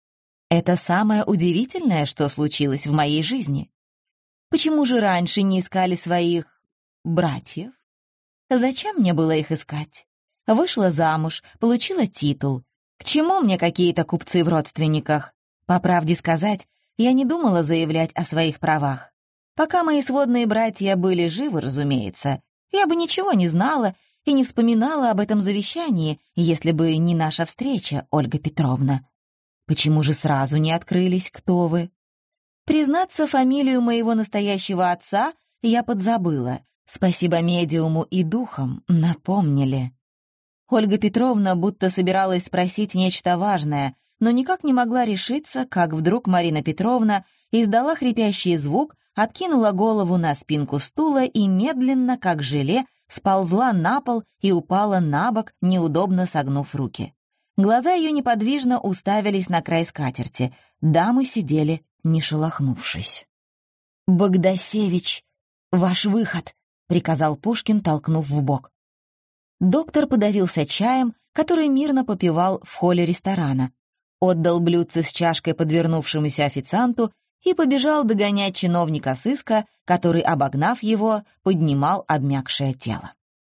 «Это самое удивительное, что случилось в моей жизни. Почему же раньше не искали своих братьев? Зачем мне было их искать? Вышла замуж, получила титул. К чему мне какие-то купцы в родственниках? По правде сказать, я не думала заявлять о своих правах. Пока мои сводные братья были живы, разумеется, я бы ничего не знала и не вспоминала об этом завещании, если бы не наша встреча, Ольга Петровна. Почему же сразу не открылись, кто вы? Признаться, фамилию моего настоящего отца я подзабыла. Спасибо медиуму и духам, напомнили». Ольга Петровна будто собиралась спросить нечто важное, но никак не могла решиться, как вдруг Марина Петровна издала хрипящий звук, откинула голову на спинку стула и медленно, как желе, сползла на пол и упала на бок, неудобно согнув руки. Глаза ее неподвижно уставились на край скатерти. Дамы сидели, не шелохнувшись. «Богдасевич, ваш выход!» — приказал Пушкин, толкнув в бок. Доктор подавился чаем, который мирно попивал в холле ресторана, отдал блюдце с чашкой подвернувшемуся официанту и побежал догонять чиновника сыска, который, обогнав его, поднимал обмякшее тело.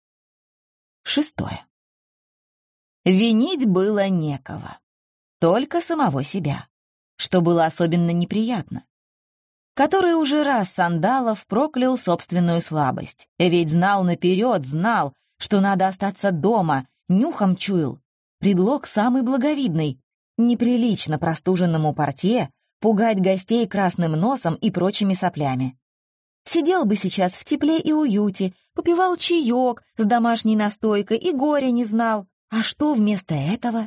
Шестое. Винить было некого, только самого себя, что было особенно неприятно. Который уже раз Сандалов проклял собственную слабость, ведь знал наперед, знал, что надо остаться дома, нюхом чуял. Предлог самый благовидный. Неприлично простуженному портье пугать гостей красным носом и прочими соплями. Сидел бы сейчас в тепле и уюте, попивал чаек с домашней настойкой и горя не знал. А что вместо этого?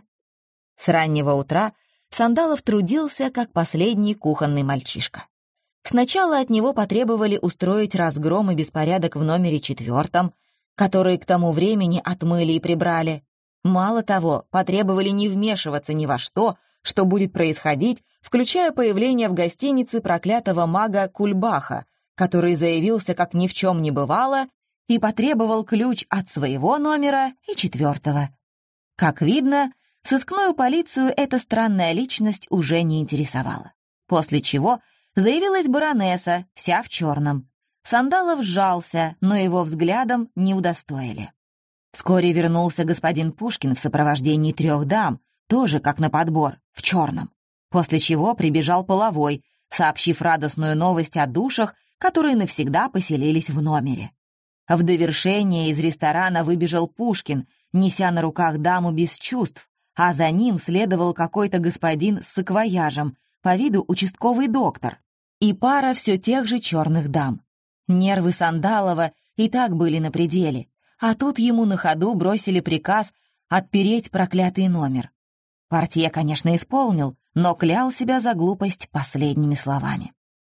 С раннего утра Сандалов трудился, как последний кухонный мальчишка. Сначала от него потребовали устроить разгром и беспорядок в номере четвертом, который к тому времени отмыли и прибрали. Мало того, потребовали не вмешиваться ни во что, что будет происходить, включая появление в гостинице проклятого мага Кульбаха, который заявился, как ни в чем не бывало, и потребовал ключ от своего номера и четвертого. Как видно, сыскную полицию эта странная личность уже не интересовала. После чего заявилась баронесса, вся в черном. Сандалов сжался, но его взглядом не удостоили. Вскоре вернулся господин Пушкин в сопровождении трех дам, тоже как на подбор, в черном. После чего прибежал половой, сообщив радостную новость о душах, которые навсегда поселились в номере. В довершение из ресторана выбежал Пушкин, неся на руках даму без чувств, а за ним следовал какой-то господин с саквояжем, по виду участковый доктор, и пара все тех же черных дам. Нервы Сандалова и так были на пределе, а тут ему на ходу бросили приказ отпереть проклятый номер. Портье, конечно, исполнил, но клял себя за глупость последними словами.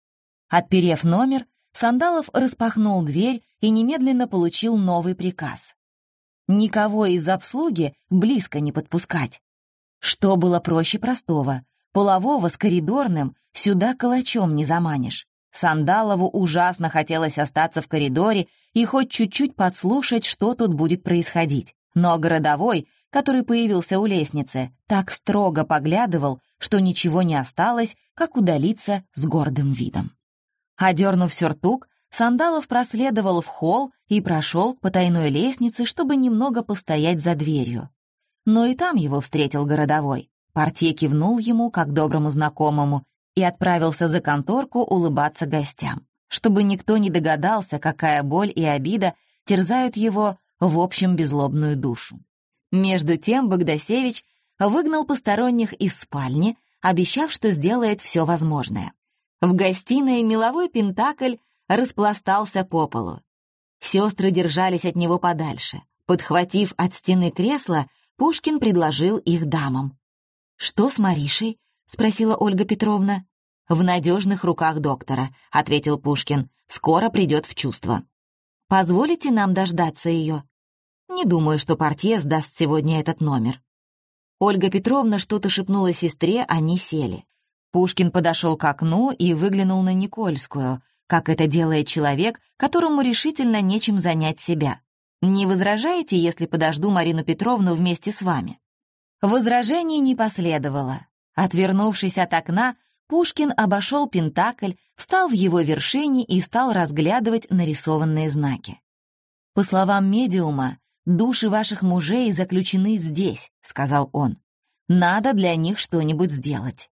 Отперев номер, Сандалов распахнул дверь и немедленно получил новый приказ. Никого из обслуги близко не подпускать. Что было проще простого. Полового с коридорным сюда калачом не заманишь. Сандалову ужасно хотелось остаться в коридоре и хоть чуть-чуть подслушать, что тут будет происходить. Но городовой, который появился у лестницы, так строго поглядывал, что ничего не осталось, как удалиться с гордым видом. Одернув сюртук, Сандалов проследовал в холл и прошел к потайной лестнице, чтобы немного постоять за дверью. Но и там его встретил городовой. Портье кивнул ему, как доброму знакомому, и отправился за конторку улыбаться гостям, чтобы никто не догадался, какая боль и обида терзают его в общем беззлобную душу. Между тем Богдасевич выгнал посторонних из спальни, обещав, что сделает все возможное. В гостиной меловой пентакль распластался по полу. Сестры держались от него подальше. Подхватив от стены кресло, Пушкин предложил их дамам. «Что с Маришей?» — спросила Ольга Петровна. «В надежных руках доктора», — ответил Пушкин. «Скоро придет в чувство». «Позволите нам дождаться ее?» «Не думаю, что портье сдаст сегодня этот номер». Ольга Петровна что-то шепнула сестре, они сели. Пушкин подошел к окну и выглянул на Никольскую, как это делает человек, которому решительно нечем занять себя. «Не возражаете, если подожду Марину Петровну вместе с вами?» Возражений не последовало. Отвернувшись от окна, Пушкин обошел пентакль, встал в его вершине и стал разглядывать нарисованные знаки. «По словам медиума, души ваших мужей заключены здесь», — сказал он. «Надо для них что-нибудь сделать».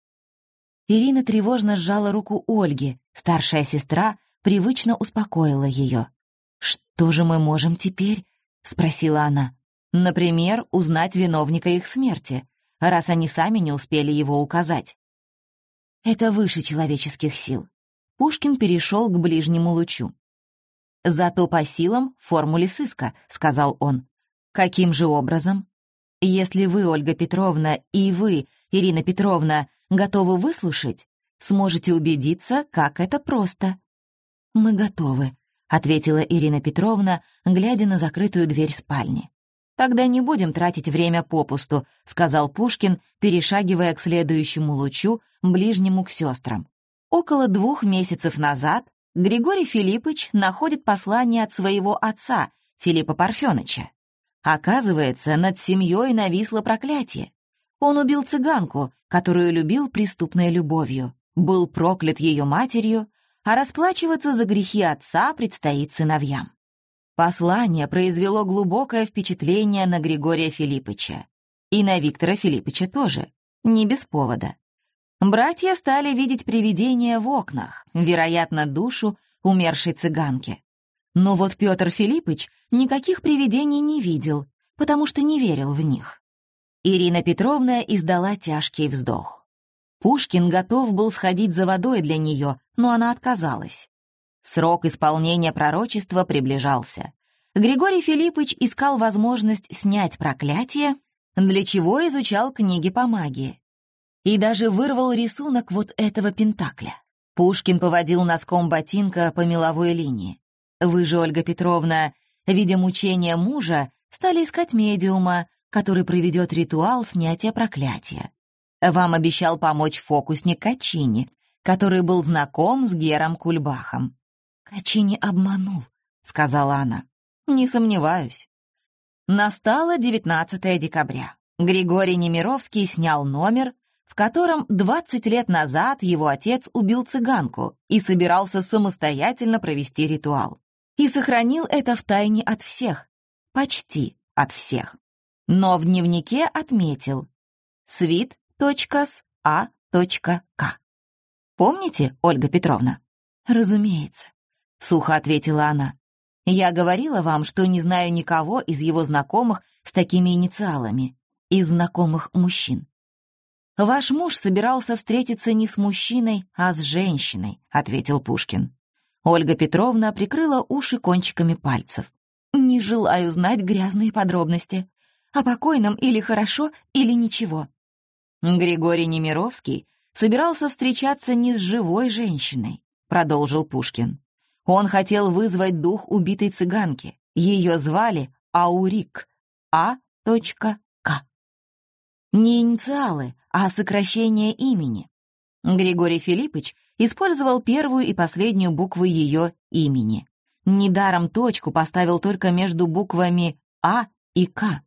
Ирина тревожно сжала руку Ольги, старшая сестра привычно успокоила ее. «Что же мы можем теперь?» — спросила она. «Например, узнать виновника их смерти, раз они сами не успели его указать». Это выше человеческих сил. Пушкин перешел к ближнему лучу. «Зато по силам в формуле сыска», — сказал он. «Каким же образом? Если вы, Ольга Петровна, и вы, Ирина Петровна, готовы выслушать, сможете убедиться, как это просто». «Мы готовы», — ответила Ирина Петровна, глядя на закрытую дверь спальни. «Тогда не будем тратить время попусту», — сказал Пушкин, перешагивая к следующему лучу, ближнему к сестрам. Около двух месяцев назад Григорий Филиппович находит послание от своего отца, Филиппа Парфёныча. Оказывается, над семьей нависло проклятие. Он убил цыганку, которую любил преступной любовью, был проклят ее матерью, а расплачиваться за грехи отца предстоит сыновьям. Послание произвело глубокое впечатление на Григория Филипповича. И на Виктора Филипповича тоже, не без повода. Братья стали видеть привидения в окнах, вероятно, душу умершей цыганки. Но вот Петр Филиппович никаких привидений не видел, потому что не верил в них. Ирина Петровна издала тяжкий вздох. Пушкин готов был сходить за водой для нее, но она отказалась. Срок исполнения пророчества приближался. Григорий Филиппович искал возможность снять проклятие, для чего изучал книги по магии. И даже вырвал рисунок вот этого пентакля. Пушкин поводил носком ботинка по меловой линии. Вы же, Ольга Петровна, видя мучения мужа, стали искать медиума, который проведет ритуал снятия проклятия. Вам обещал помочь фокусник Качини, который был знаком с Гером Кульбахом. «Качини обманул», — сказала она. «Не сомневаюсь». Настало девятнадцатое декабря. Григорий Немировский снял номер, в котором двадцать лет назад его отец убил цыганку и собирался самостоятельно провести ритуал. И сохранил это в тайне от всех, почти от всех. Но в дневнике отметил свит.с.а.к. Помните, Ольга Петровна? «Разумеется», — сухо ответила она. «Я говорила вам, что не знаю никого из его знакомых с такими инициалами, из знакомых мужчин». «Ваш муж собирался встретиться не с мужчиной, а с женщиной», — ответил Пушкин. Ольга Петровна прикрыла уши кончиками пальцев. «Не желаю знать грязные подробности. О покойном или хорошо, или ничего». «Григорий Немировский собирался встречаться не с живой женщиной», — продолжил Пушкин. «Он хотел вызвать дух убитой цыганки. Ее звали Аурик. А. К. Не инициалы, а сокращение имени. Григорий Филиппович использовал первую и последнюю буквы ее имени. Недаром точку поставил только между буквами «А» и «К».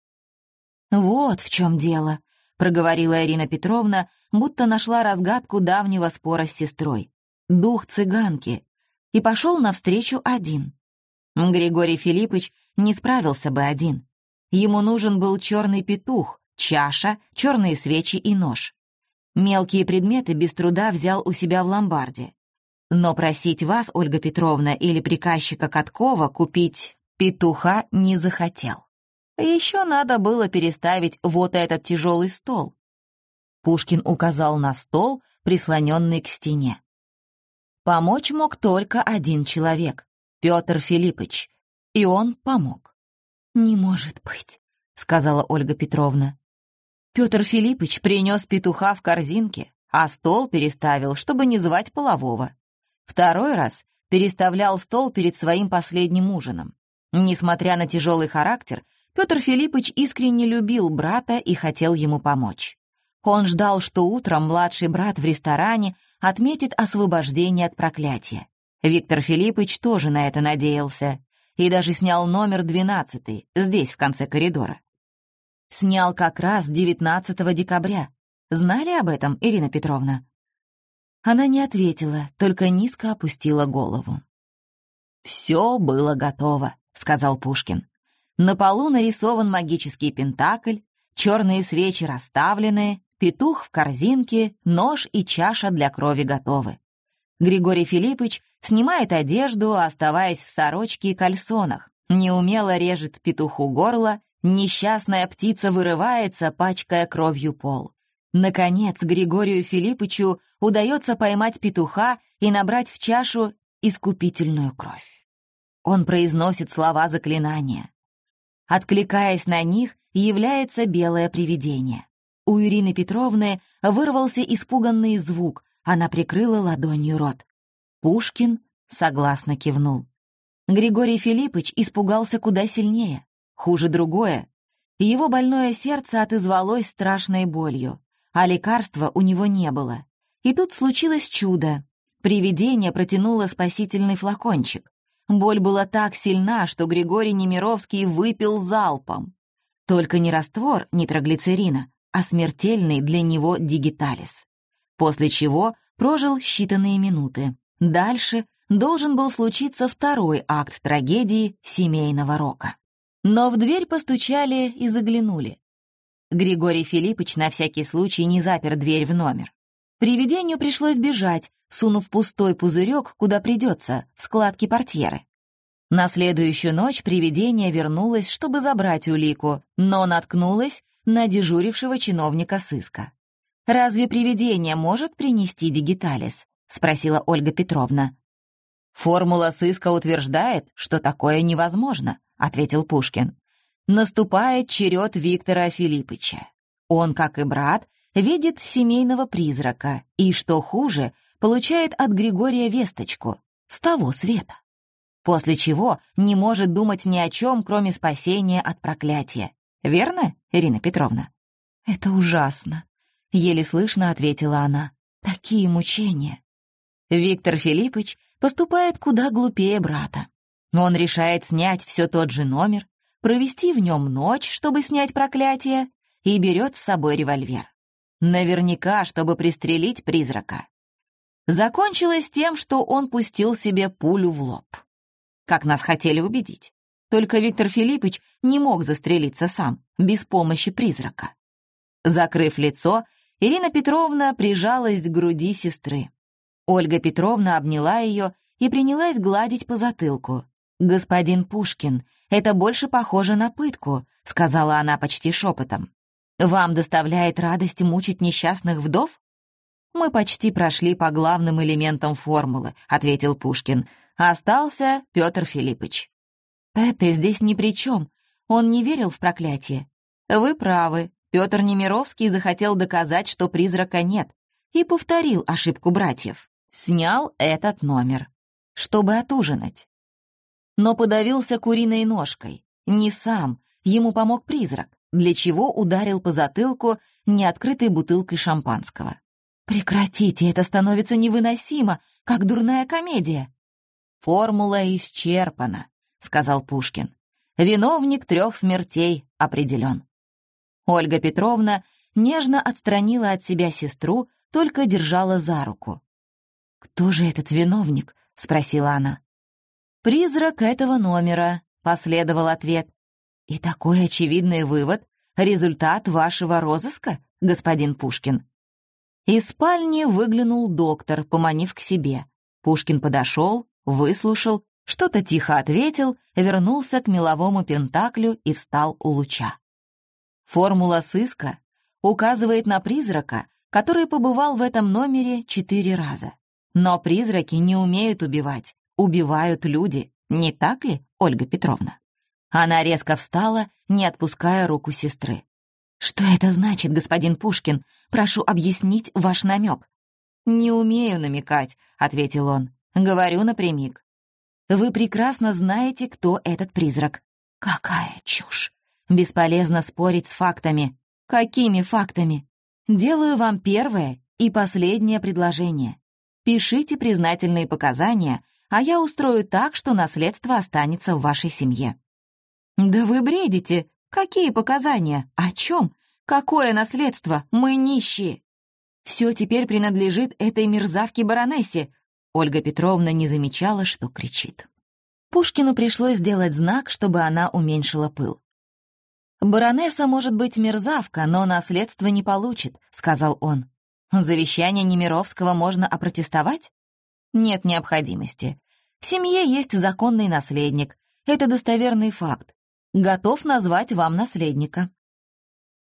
«Вот в чем дело», — проговорила Ирина Петровна, будто нашла разгадку давнего спора с сестрой. «Дух цыганки». И пошел навстречу один. Григорий Филиппович не справился бы один. Ему нужен был черный петух, чаша, черные свечи и нож. Мелкие предметы без труда взял у себя в ломбарде. Но просить вас, Ольга Петровна, или приказчика Каткова купить петуха не захотел. Еще надо было переставить вот этот тяжелый стол. Пушкин указал на стол, прислоненный к стене. Помочь мог только один человек — Петр Филиппович, и он помог. «Не может быть», — сказала Ольга Петровна. Петр Филиппович принес петуха в корзинке, а стол переставил, чтобы не звать полового. Второй раз переставлял стол перед своим последним ужином. Несмотря на тяжелый характер, Петр Филиппович искренне любил брата и хотел ему помочь. Он ждал, что утром младший брат в ресторане отметит освобождение от проклятия. Виктор Филиппович тоже на это надеялся и даже снял номер двенадцатый, здесь, в конце коридора. Снял как раз девятнадцатого декабря. Знали об этом, Ирина Петровна? Она не ответила, только низко опустила голову. «Все было готово», — сказал Пушкин. На полу нарисован магический пентакль, черные свечи расставлены, петух в корзинке, нож и чаша для крови готовы. Григорий Филиппович снимает одежду, оставаясь в сорочке и кальсонах, неумело режет петуху горло, несчастная птица вырывается, пачкая кровью пол. Наконец, Григорию Филиппычу удается поймать петуха и набрать в чашу искупительную кровь. Он произносит слова заклинания. Откликаясь на них, является белое привидение. У Ирины Петровны вырвался испуганный звук, она прикрыла ладонью рот. Пушкин согласно кивнул. Григорий Филиппыч испугался куда сильнее. Хуже другое. Его больное сердце отозвалось страшной болью, а лекарства у него не было. И тут случилось чудо. Привидение протянуло спасительный флакончик. Боль была так сильна, что Григорий Немировский выпил залпом. Только не раствор нитроглицерина, а смертельный для него дигиталис. После чего прожил считанные минуты. Дальше должен был случиться второй акт трагедии семейного рока. Но в дверь постучали и заглянули. Григорий Филиппыч на всякий случай не запер дверь в номер. Привидению пришлось бежать, сунув пустой пузырек, куда придется, в складки портьеры. На следующую ночь привидение вернулось, чтобы забрать улику, но наткнулось на дежурившего чиновника сыска. «Разве привидение может принести дигиталис?» — спросила Ольга Петровна. «Формула сыска утверждает, что такое невозможно», — ответил Пушкин. Наступает черед Виктора Филиппыча. Он, как и брат, видит семейного призрака и, что хуже, получает от Григория весточку с того света. После чего не может думать ни о чем, кроме спасения от проклятия. Верно, Ирина Петровна? «Это ужасно», — еле слышно ответила она. «Такие мучения». Виктор Филиппыч поступает куда глупее брата. Он решает снять все тот же номер, провести в нем ночь, чтобы снять проклятие, и берет с собой револьвер. Наверняка, чтобы пристрелить призрака. Закончилось тем, что он пустил себе пулю в лоб. Как нас хотели убедить. Только Виктор Филиппыч не мог застрелиться сам, без помощи призрака. Закрыв лицо, Ирина Петровна прижалась к груди сестры. Ольга Петровна обняла ее и принялась гладить по затылку. «Господин Пушкин, это больше похоже на пытку», — сказала она почти шепотом. «Вам доставляет радость мучить несчастных вдов?» «Мы почти прошли по главным элементам формулы», — ответил Пушкин. «Остался Петр Филиппыч». «Пепе здесь ни при чем. Он не верил в проклятие». «Вы правы. Петр Немировский захотел доказать, что призрака нет, и повторил ошибку братьев. Снял этот номер, чтобы отужинать. Но подавился куриной ножкой. Не сам, ему помог призрак, для чего ударил по затылку неоткрытой бутылкой шампанского. «Прекратите, это становится невыносимо, как дурная комедия». «Формула исчерпана», — сказал Пушкин. «Виновник трех смертей определен». Ольга Петровна нежно отстранила от себя сестру, только держала за руку. «Кто же этот виновник?» — спросила она. «Призрак этого номера», — последовал ответ. «И такой очевидный вывод — результат вашего розыска, господин Пушкин». Из спальни выглянул доктор, поманив к себе. Пушкин подошел, выслушал, что-то тихо ответил, вернулся к меловому пентаклю и встал у луча. Формула сыска указывает на призрака, который побывал в этом номере четыре раза. Но призраки не умеют убивать, убивают люди, не так ли, Ольга Петровна? Она резко встала, не отпуская руку сестры. «Что это значит, господин Пушкин? Прошу объяснить ваш намек». «Не умею намекать», — ответил он. «Говорю напрямик. Вы прекрасно знаете, кто этот призрак». «Какая чушь! Бесполезно спорить с фактами». «Какими фактами?» «Делаю вам первое и последнее предложение. Пишите признательные показания, а я устрою так, что наследство останется в вашей семье». «Да вы бредите! Какие показания? О чем? Какое наследство? Мы нищие!» «Все теперь принадлежит этой мерзавке-баронессе!» Ольга Петровна не замечала, что кричит. Пушкину пришлось сделать знак, чтобы она уменьшила пыл. «Баронесса может быть мерзавка, но наследство не получит», — сказал он. «Завещание Немировского можно опротестовать? Нет необходимости. В семье есть законный наследник. Это достоверный факт. Готов назвать вам наследника».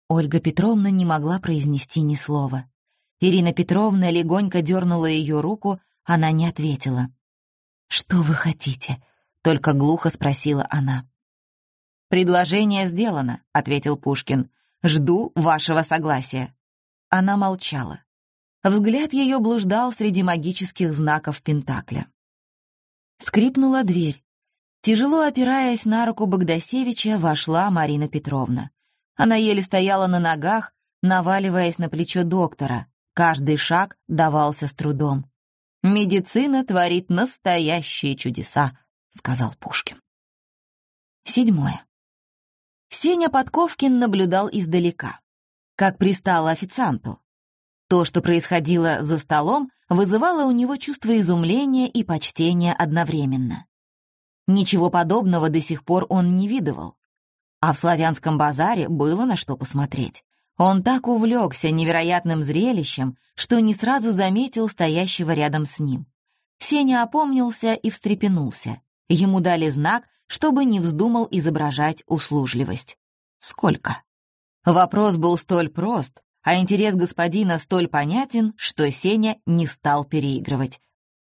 Ольга Петровна не могла произнести ни слова. Ирина Петровна легонько дернула ее руку, она не ответила. «Что вы хотите?» — только глухо спросила она. «Предложение сделано», — ответил Пушкин. «Жду вашего согласия». Она молчала. Взгляд ее блуждал среди магических знаков Пентакля. Скрипнула дверь. Тяжело опираясь на руку Богдасевича, вошла Марина Петровна. Она еле стояла на ногах, наваливаясь на плечо доктора. Каждый шаг давался с трудом. «Медицина творит настоящие чудеса», — сказал Пушкин. Седьмое. Сеня Подковкин наблюдал издалека, как пристало официанту. То, что происходило за столом, вызывало у него чувство изумления и почтения одновременно. Ничего подобного до сих пор он не видывал. А в славянском базаре было на что посмотреть. Он так увлекся невероятным зрелищем, что не сразу заметил стоящего рядом с ним. Сеня опомнился и встрепенулся. Ему дали знак, чтобы не вздумал изображать услужливость. Сколько? Вопрос был столь прост, а интерес господина столь понятен, что Сеня не стал переигрывать.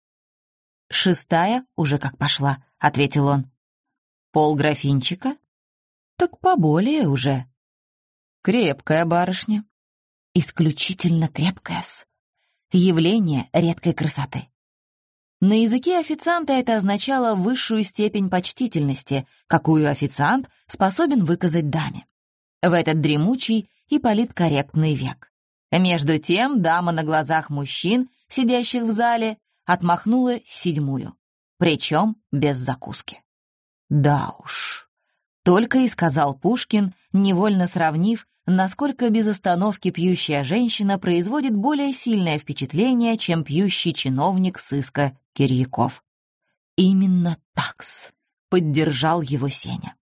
«Шестая уже как пошла», — ответил он. «Пол графинчика? Так поболее уже». «Крепкая барышня». «Исключительно крепкая-с. Явление редкой красоты». На языке официанта это означало высшую степень почтительности, какую официант способен выказать даме. В этот дремучий и политкорректный век. Между тем дама на глазах мужчин, сидящих в зале, отмахнула седьмую, причем без закуски. «Да уж», — только и сказал Пушкин, невольно сравнив, насколько без остановки пьющая женщина производит более сильное впечатление, чем пьющий чиновник сыска Кирьяков. «Именно такс», — поддержал его Сеня.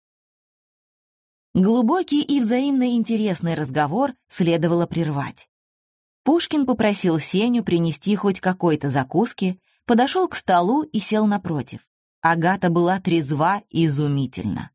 Глубокий и взаимно интересный разговор следовало прервать. Пушкин попросил Сеню принести хоть какой-то закуски, подошел к столу и сел напротив. Агата была трезва изумительно.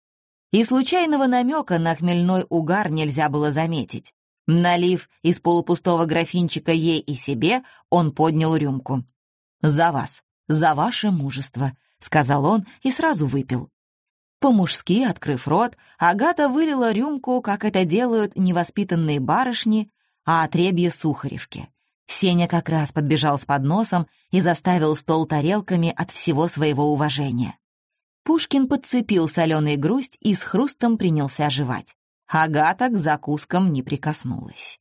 И случайного намека на хмельной угар нельзя было заметить. Налив из полупустого графинчика ей и себе, он поднял рюмку. «За вас, за ваше мужество», — сказал он и сразу выпил. По-мужски, открыв рот, Агата вылила рюмку, как это делают невоспитанные барышни, а отребье сухаревки. Сеня как раз подбежал с подносом и заставил стол тарелками от всего своего уважения. Пушкин подцепил соленый грусть и с хрустом принялся жевать. Агата к закускам не прикоснулась.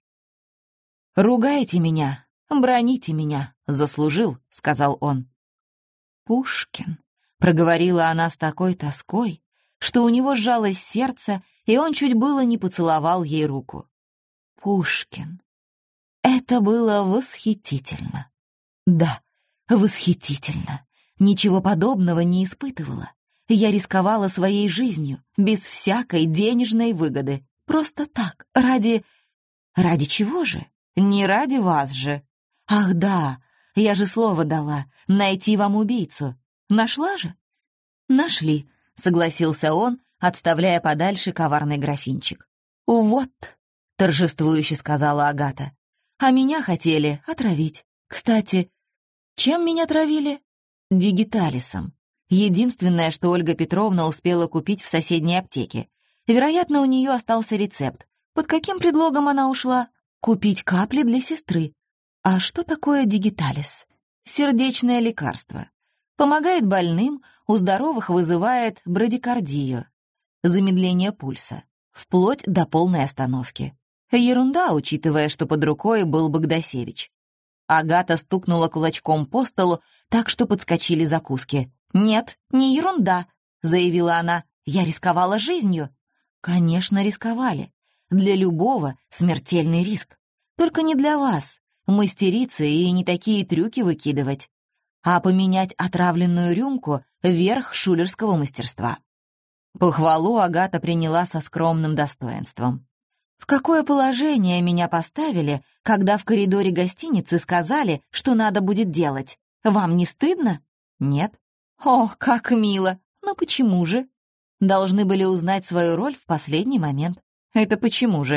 «Ругайте меня, броните меня, заслужил», — сказал он. «Пушкин», — проговорила она с такой тоской, что у него сжалось сердце, и он чуть было не поцеловал ей руку. «Пушкин». Это было восхитительно. Да, восхитительно. Ничего подобного не испытывала. Я рисковала своей жизнью, без всякой денежной выгоды. Просто так, ради... Ради чего же? Не ради вас же. Ах да, я же слово дала, найти вам убийцу. Нашла же? Нашли, согласился он, отставляя подальше коварный графинчик. Вот, торжествующе сказала Агата. А меня хотели отравить. Кстати, чем меня травили? Дигиталисом. Единственное, что Ольга Петровна успела купить в соседней аптеке. Вероятно, у нее остался рецепт. Под каким предлогом она ушла? Купить капли для сестры. А что такое дигиталис? Сердечное лекарство. Помогает больным, у здоровых вызывает брадикардию, замедление пульса, вплоть до полной остановки. Ерунда, учитывая, что под рукой был Богдасевич. Агата стукнула кулачком по столу, так что подскочили закуски. «Нет, не ерунда», — заявила она. «Я рисковала жизнью». «Конечно, рисковали. Для любого смертельный риск. Только не для вас, мастерицы, и не такие трюки выкидывать. А поменять отравленную рюмку — верх шулерского мастерства». Похвалу Агата приняла со скромным достоинством. «В какое положение меня поставили, когда в коридоре гостиницы сказали, что надо будет делать? Вам не стыдно?» «Нет». «О, как мило! Но почему же?» «Должны были узнать свою роль в последний момент». «Это почему же?»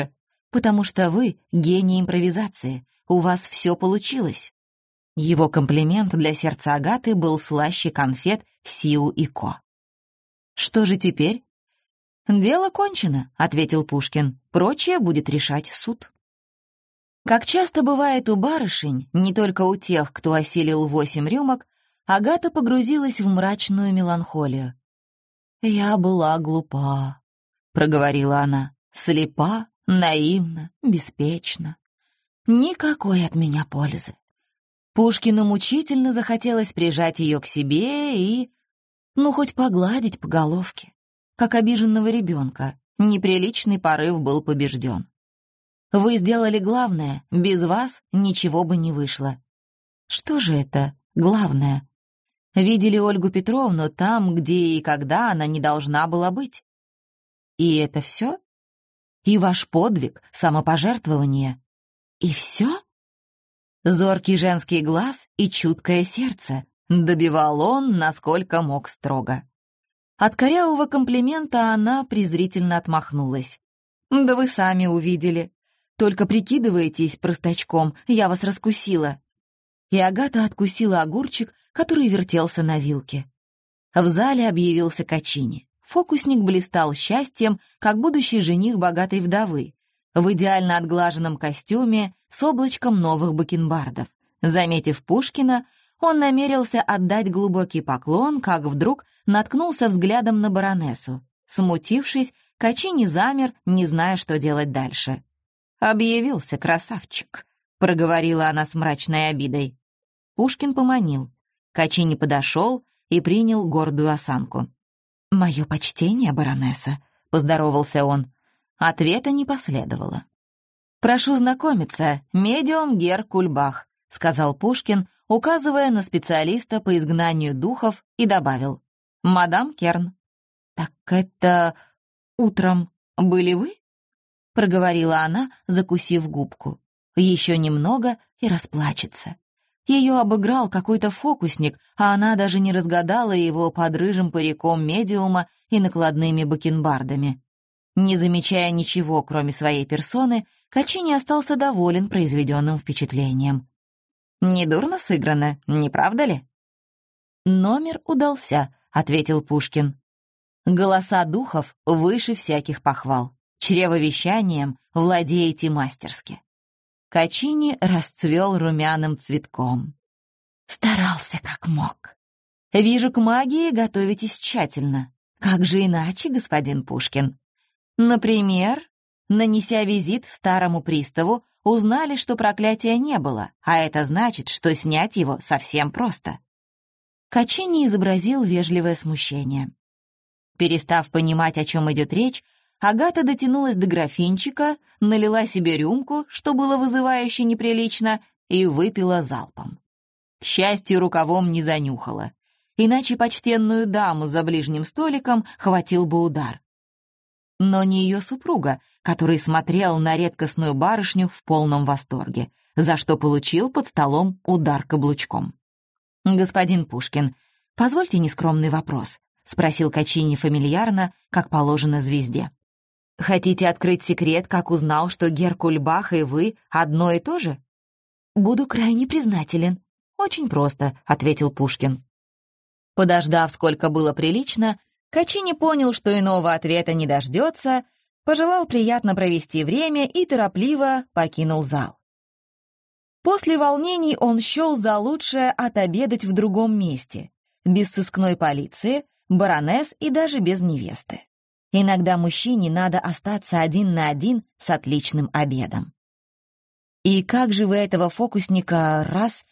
потому что вы — гений импровизации, у вас все получилось». Его комплимент для сердца Агаты был слаще конфет Сиу и Ко. «Что же теперь?» «Дело кончено», — ответил Пушкин. «Прочее будет решать суд». Как часто бывает у барышень, не только у тех, кто осилил восемь рюмок, Агата погрузилась в мрачную меланхолию. «Я была глупа», — проговорила она, — «слепа, наивна, беспечна. Никакой от меня пользы». Пушкину мучительно захотелось прижать ее к себе и... ну, хоть погладить по головке, как обиженного ребенка. Неприличный порыв был побежден. «Вы сделали главное, без вас ничего бы не вышло». Что же это главное? Видели Ольгу Петровну там, где и когда она не должна была быть. И это все? И ваш подвиг, самопожертвование? И все? Зоркий женский глаз и чуткое сердце, добивал он, насколько мог строго. От корявого комплимента она презрительно отмахнулась. «Да вы сами увидели. Только прикидываетесь простачком, я вас раскусила». И Агата откусила огурчик, который вертелся на вилке. В зале объявился Качини. Фокусник блистал счастьем, как будущий жених богатой вдовы, в идеально отглаженном костюме с облачком новых бакенбардов. Заметив Пушкина, он намерился отдать глубокий поклон, как вдруг наткнулся взглядом на баронессу. Смутившись, Качини замер, не зная, что делать дальше. «Объявился красавчик», — проговорила она с мрачной обидой. Пушкин поманил. Качини подошел и принял гордую осанку. «Мое почтение, баронесса», — поздоровался он. Ответа не последовало. «Прошу знакомиться, медиум Гер Кульбах», — сказал Пушкин, указывая на специалиста по изгнанию духов, и добавил. «Мадам Керн». «Так это утром были вы?» — проговорила она, закусив губку. Еще немного и расплачется. Ее обыграл какой-то фокусник, а она даже не разгадала его под рыжим париком медиума и накладными бакенбардами. Не замечая ничего, кроме своей персоны, Качини остался доволен произведенным впечатлением. «Недурно сыграно, не правда ли?» «Номер удался», — ответил Пушкин. «Голоса духов выше всяких похвал. Чревовещанием владеете мастерски». Качини расцвел румяным цветком. «Старался как мог. Вижу, к магии готовитесь тщательно. Как же иначе, господин Пушкин? Например, нанеся визит старому приставу, узнали, что проклятия не было, а это значит, что снять его совсем просто». Качини изобразил вежливое смущение. Перестав понимать, о чем идет речь, Агата дотянулась до графинчика, налила себе рюмку, что было вызывающе неприлично, и выпила залпом. К счастью, рукавом не занюхала, иначе почтенную даму за ближним столиком хватил бы удар. Но не ее супруга, который смотрел на редкостную барышню в полном восторге, за что получил под столом удар каблучком. «Господин Пушкин, позвольте нескромный вопрос», — спросил Качини фамильярно, как положено звезде. «Хотите открыть секрет, как узнал, что Гер Кульбах и вы одно и то же?» «Буду крайне признателен». «Очень просто», — ответил Пушкин. Подождав, сколько было прилично, Качини понял, что иного ответа не дождется, пожелал приятно провести время и торопливо покинул зал. После волнений он счел за лучшее отобедать в другом месте, без сыскной полиции, баронесс и даже без невесты. Иногда мужчине надо остаться один на один с отличным обедом. «И как же вы этого фокусника раз...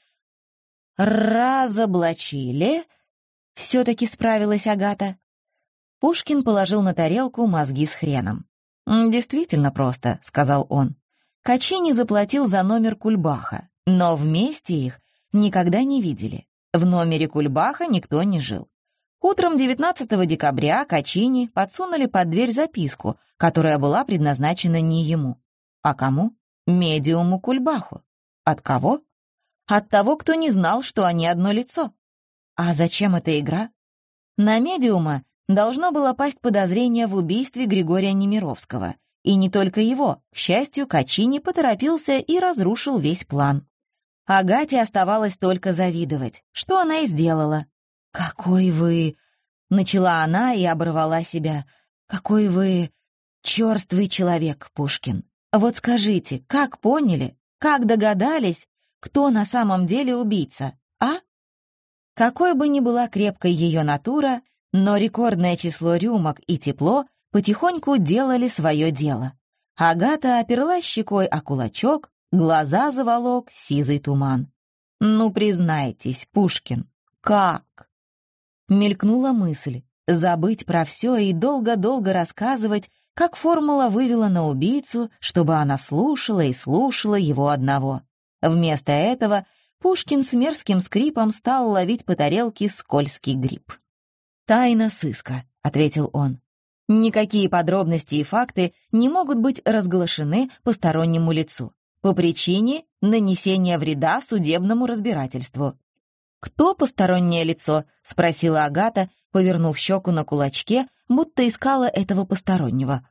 разоблачили?» — все-таки справилась Агата. Пушкин положил на тарелку мозги с хреном. «Действительно просто», — сказал он. Качини заплатил за номер Кульбаха, но вместе их никогда не видели. В номере Кульбаха никто не жил. Утром девятнадцатого декабря Качини подсунули под дверь записку, которая была предназначена не ему. А кому? Медиуму Кульбаху. От кого? От того, кто не знал, что они одно лицо. А зачем эта игра? На медиума должно было пасть подозрение в убийстве Григория Немировского, И не только его. К счастью, Качини поторопился и разрушил весь план. Агате оставалось только завидовать, что она и сделала. «Какой вы...» — начала она и оборвала себя. «Какой вы... чёрствый человек, Пушкин. Вот скажите, как поняли, как догадались, кто на самом деле убийца, а?» Какой бы ни была крепкой ее натура, но рекордное число рюмок и тепло потихоньку делали свое дело. Агата оперлась щекой о кулачок, глаза заволок сизый туман. «Ну, признайтесь, Пушкин, как?» Мелькнула мысль забыть про все и долго-долго рассказывать, как формула вывела на убийцу, чтобы она слушала и слушала его одного. Вместо этого Пушкин с мерзким скрипом стал ловить по тарелке скользкий гриб. «Тайна сыска», — ответил он. «Никакие подробности и факты не могут быть разглашены постороннему лицу по причине нанесения вреда судебному разбирательству». «Кто постороннее лицо?» — спросила Агата, повернув щеку на кулачке, будто искала этого постороннего.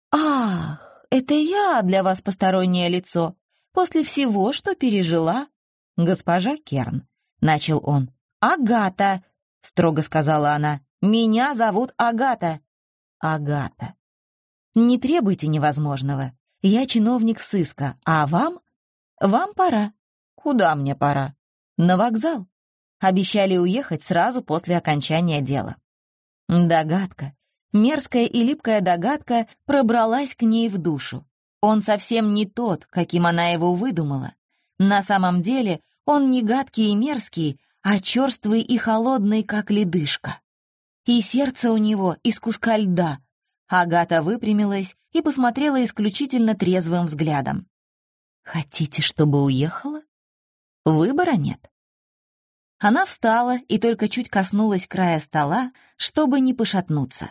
«Ах, это я для вас постороннее лицо, после всего, что пережила?» «Госпожа Керн», — начал он. «Агата», — строго сказала она, — «меня зовут Агата». «Агата». «Не требуйте невозможного. Я чиновник сыска, а вам?» «Вам пора». «Куда мне пора?» «На вокзал». Обещали уехать сразу после окончания дела. Догадка, мерзкая и липкая догадка пробралась к ней в душу. Он совсем не тот, каким она его выдумала. На самом деле он не гадкий и мерзкий, а черствый и холодный, как ледышка. И сердце у него из куска льда. Агата выпрямилась и посмотрела исключительно трезвым взглядом. «Хотите, чтобы уехала? Выбора нет». Она встала и только чуть коснулась края стола, чтобы не пошатнуться.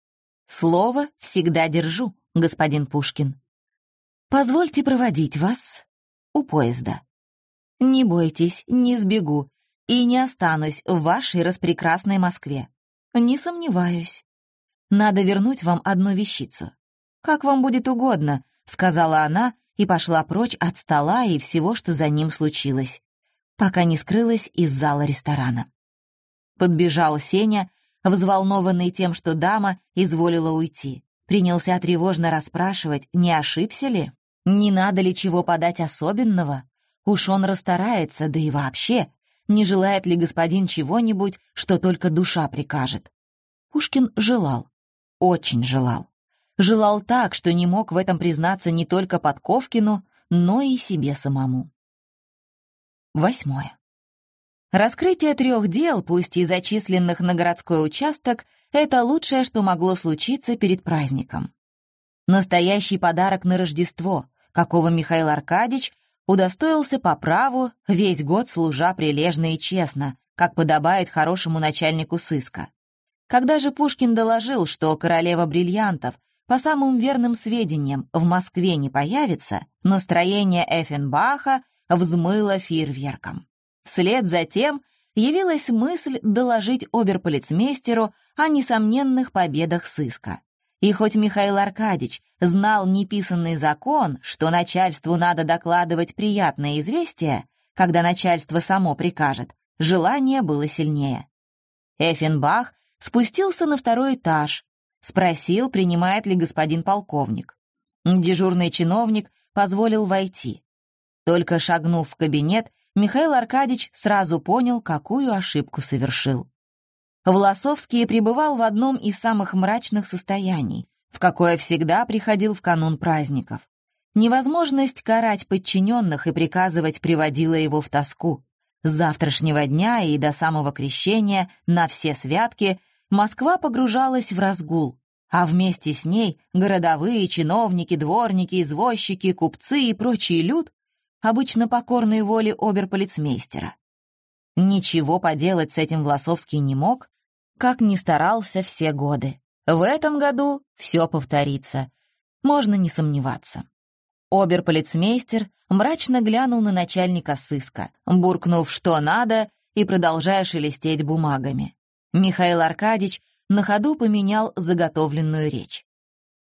«Слово всегда держу, господин Пушкин. Позвольте проводить вас у поезда. Не бойтесь, не сбегу и не останусь в вашей распрекрасной Москве. Не сомневаюсь. Надо вернуть вам одну вещицу. Как вам будет угодно», — сказала она и пошла прочь от стола и всего, что за ним случилось, пока не скрылась из зала ресторана. Подбежал Сеня, взволнованный тем, что дама изволила уйти. Принялся тревожно расспрашивать, не ошибся ли, не надо ли чего подать особенного. Уж он расстарается, да и вообще, не желает ли господин чего-нибудь, что только душа прикажет. Пушкин желал, очень желал. Желал так, что не мог в этом признаться не только Подковкину, но и себе самому. Восьмое. Раскрытие трех дел, пусть и зачисленных на городской участок, это лучшее, что могло случиться перед праздником. Настоящий подарок на Рождество, какого Михаил Аркадьич удостоился по праву, весь год служа прилежно и честно, как подобает хорошему начальнику сыска. Когда же Пушкин доложил, что королева бриллиантов, по самым верным сведениям, в Москве не появится, настроение Эффенбаха взмыло фейерверком. Вслед за тем явилась мысль доложить оберполицмейстеру о несомненных победах сыска. И хоть Михаил Аркадьич знал неписанный закон, что начальству надо докладывать приятное известие, когда начальство само прикажет, желание было сильнее. Эффенбах спустился на второй этаж, спросил, принимает ли господин полковник. Дежурный чиновник позволил войти. Только шагнув в кабинет, Михаил Аркадьич сразу понял, какую ошибку совершил. Власовский пребывал в одном из самых мрачных состояний, в какое всегда приходил в канун праздников. Невозможность карать подчиненных и приказывать приводила его в тоску. С завтрашнего дня и до самого крещения на все святки Москва погружалась в разгул, а вместе с ней городовые, чиновники, дворники, извозчики, купцы и прочий люд, обычно покорной воле оберполицмейстера. Ничего поделать с этим Власовский не мог, как ни старался все годы. В этом году все повторится, можно не сомневаться. Оберполицмейстер мрачно глянул на начальника сыска, буркнув «что надо» и продолжая шелестеть бумагами. Михаил Аркадьич на ходу поменял заготовленную речь.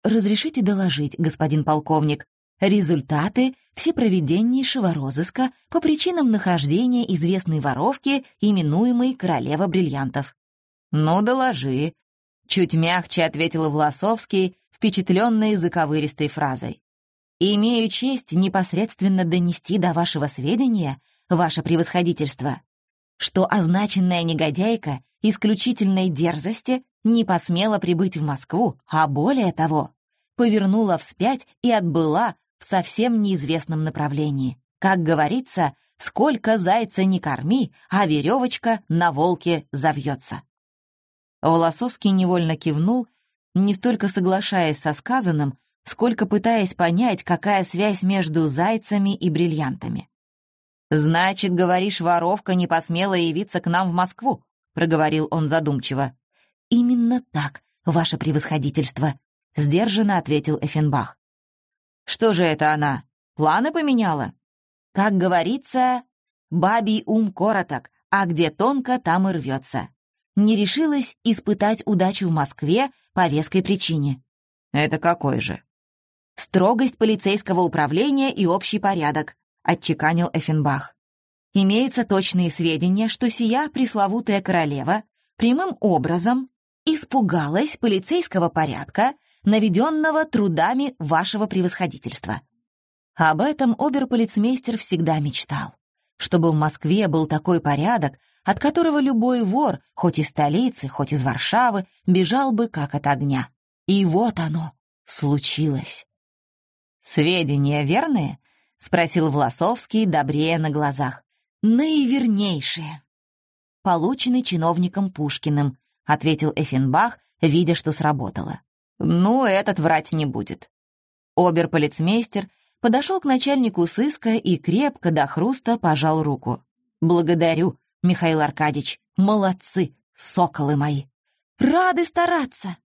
разрешите доложить, господин полковник, результаты всепроведеннейшего розыска по причинам нахождения известной воровки, именуемой «Королева бриллиантов». «Ну, доложи», — чуть мягче ответил Власовский, впечатленный заковыристой фразой. «Имею честь непосредственно донести до вашего сведения, ваше превосходительство, что означенная негодяйка исключительной дерзости не посмела прибыть в Москву, а более того, повернула вспять и отбыла в совсем неизвестном направлении. Как говорится, сколько зайца не корми, а веревочка на волке завьется». Волосовский невольно кивнул, не столько соглашаясь со сказанным, сколько пытаясь понять, какая связь между зайцами и бриллиантами. «Значит, говоришь, воровка не посмела явиться к нам в Москву», — проговорил он задумчиво. «Именно так, ваше превосходительство», — сдержанно ответил Эффенбах. «Что же это она? Планы поменяла?» «Как говорится, бабий ум короток, а где тонко, там и рвется. Не решилась испытать удачу в Москве по веской причине». «Это какой же?» «Строгость полицейского управления и общий порядок», — отчеканил Эффенбах. «Имеются точные сведения, что сия пресловутая королева прямым образом испугалась полицейского порядка, наведенного трудами вашего превосходительства». Об этом оберполицмейстер всегда мечтал, чтобы в Москве был такой порядок, от которого любой вор, хоть из столицы, хоть из Варшавы, бежал бы как от огня. И вот оно случилось. «Сведения верные?» — спросил Власовский, добрея на глазах. «Наивернейшие». «Получены чиновником Пушкиным», — ответил Эффенбах, видя, что сработало. «Ну, этот врать не будет». Оберполицмейстер подошел к начальнику сыска и крепко до хруста пожал руку. «Благодарю, Михаил Аркадьевич, молодцы, соколы мои. Рады стараться».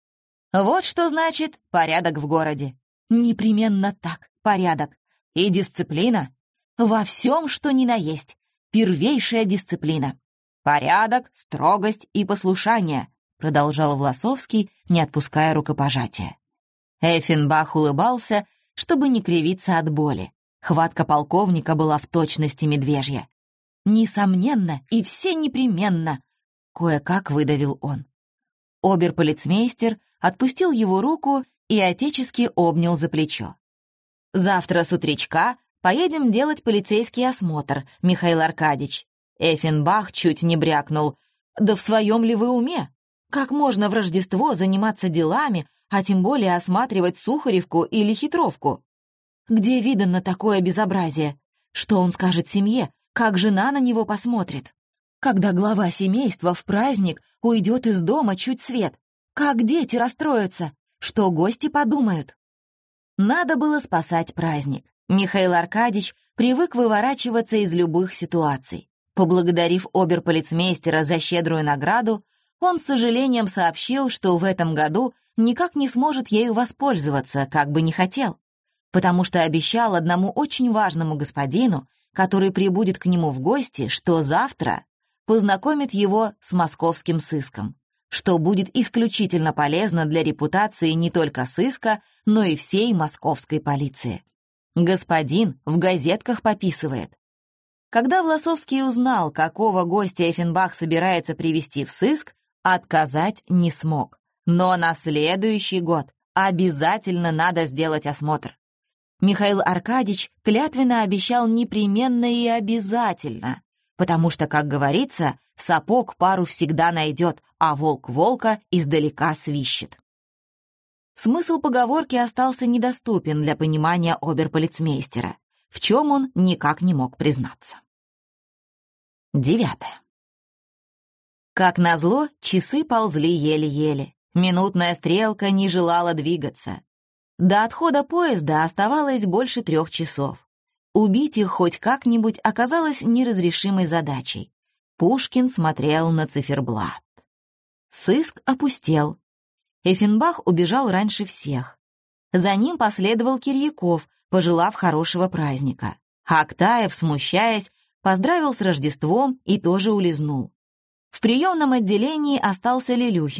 Вот что значит порядок в городе. Непременно так, порядок. И дисциплина. Во всем, что ни на есть. Первейшая дисциплина. Порядок, строгость и послушание, продолжал Власовский, не отпуская рукопожатия. Эффенбах улыбался, чтобы не кривиться от боли. Хватка полковника была в точности медвежья. «Несомненно и все непременно», — кое-как выдавил он. Оберполицмейстер отпустил его руку и отечески обнял за плечо. «Завтра с утречка поедем делать полицейский осмотр, Михаил Аркадьевич». Эффенбах чуть не брякнул. «Да в своем ли вы уме? Как можно в Рождество заниматься делами, а тем более осматривать Сухаревку или Хитровку? Где видано такое безобразие? Что он скажет семье? Как жена на него посмотрит? Когда глава семейства в праздник уйдет из дома чуть свет? Как дети расстроятся? Что гости подумают?» Надо было спасать праздник. Михаил Аркадьевич привык выворачиваться из любых ситуаций. Поблагодарив оберполицмейстера за щедрую награду, он с сожалением сообщил, что в этом году никак не сможет ею воспользоваться, как бы не хотел, потому что обещал одному очень важному господину, который прибудет к нему в гости, что завтра познакомит его с московским сыском, что будет исключительно полезно для репутации не только сыска, но и всей московской полиции. Господин в газетках пописывает. Когда Власовский узнал, какого гостя Эффенбах собирается привести в сыск, отказать не смог. Но на следующий год обязательно надо сделать осмотр. Михаил Аркадьевич клятвенно обещал непременно и обязательно, потому что, как говорится, сапог пару всегда найдет, а волк волка издалека свищет. Смысл поговорки остался недоступен для понимания оберполицмейстера, в чем он никак не мог признаться. Девятое. Как назло, часы ползли еле-еле. Минутная стрелка не желала двигаться. До отхода поезда оставалось больше трех часов. Убить их хоть как-нибудь оказалось неразрешимой задачей. Пушкин смотрел на циферблат. Сыск опустел. Эффенбах убежал раньше всех. За ним последовал Кирьяков, пожелав хорошего праздника. Актаев, смущаясь, поздравил с Рождеством и тоже улизнул. В приемном отделении остался Лелюхин.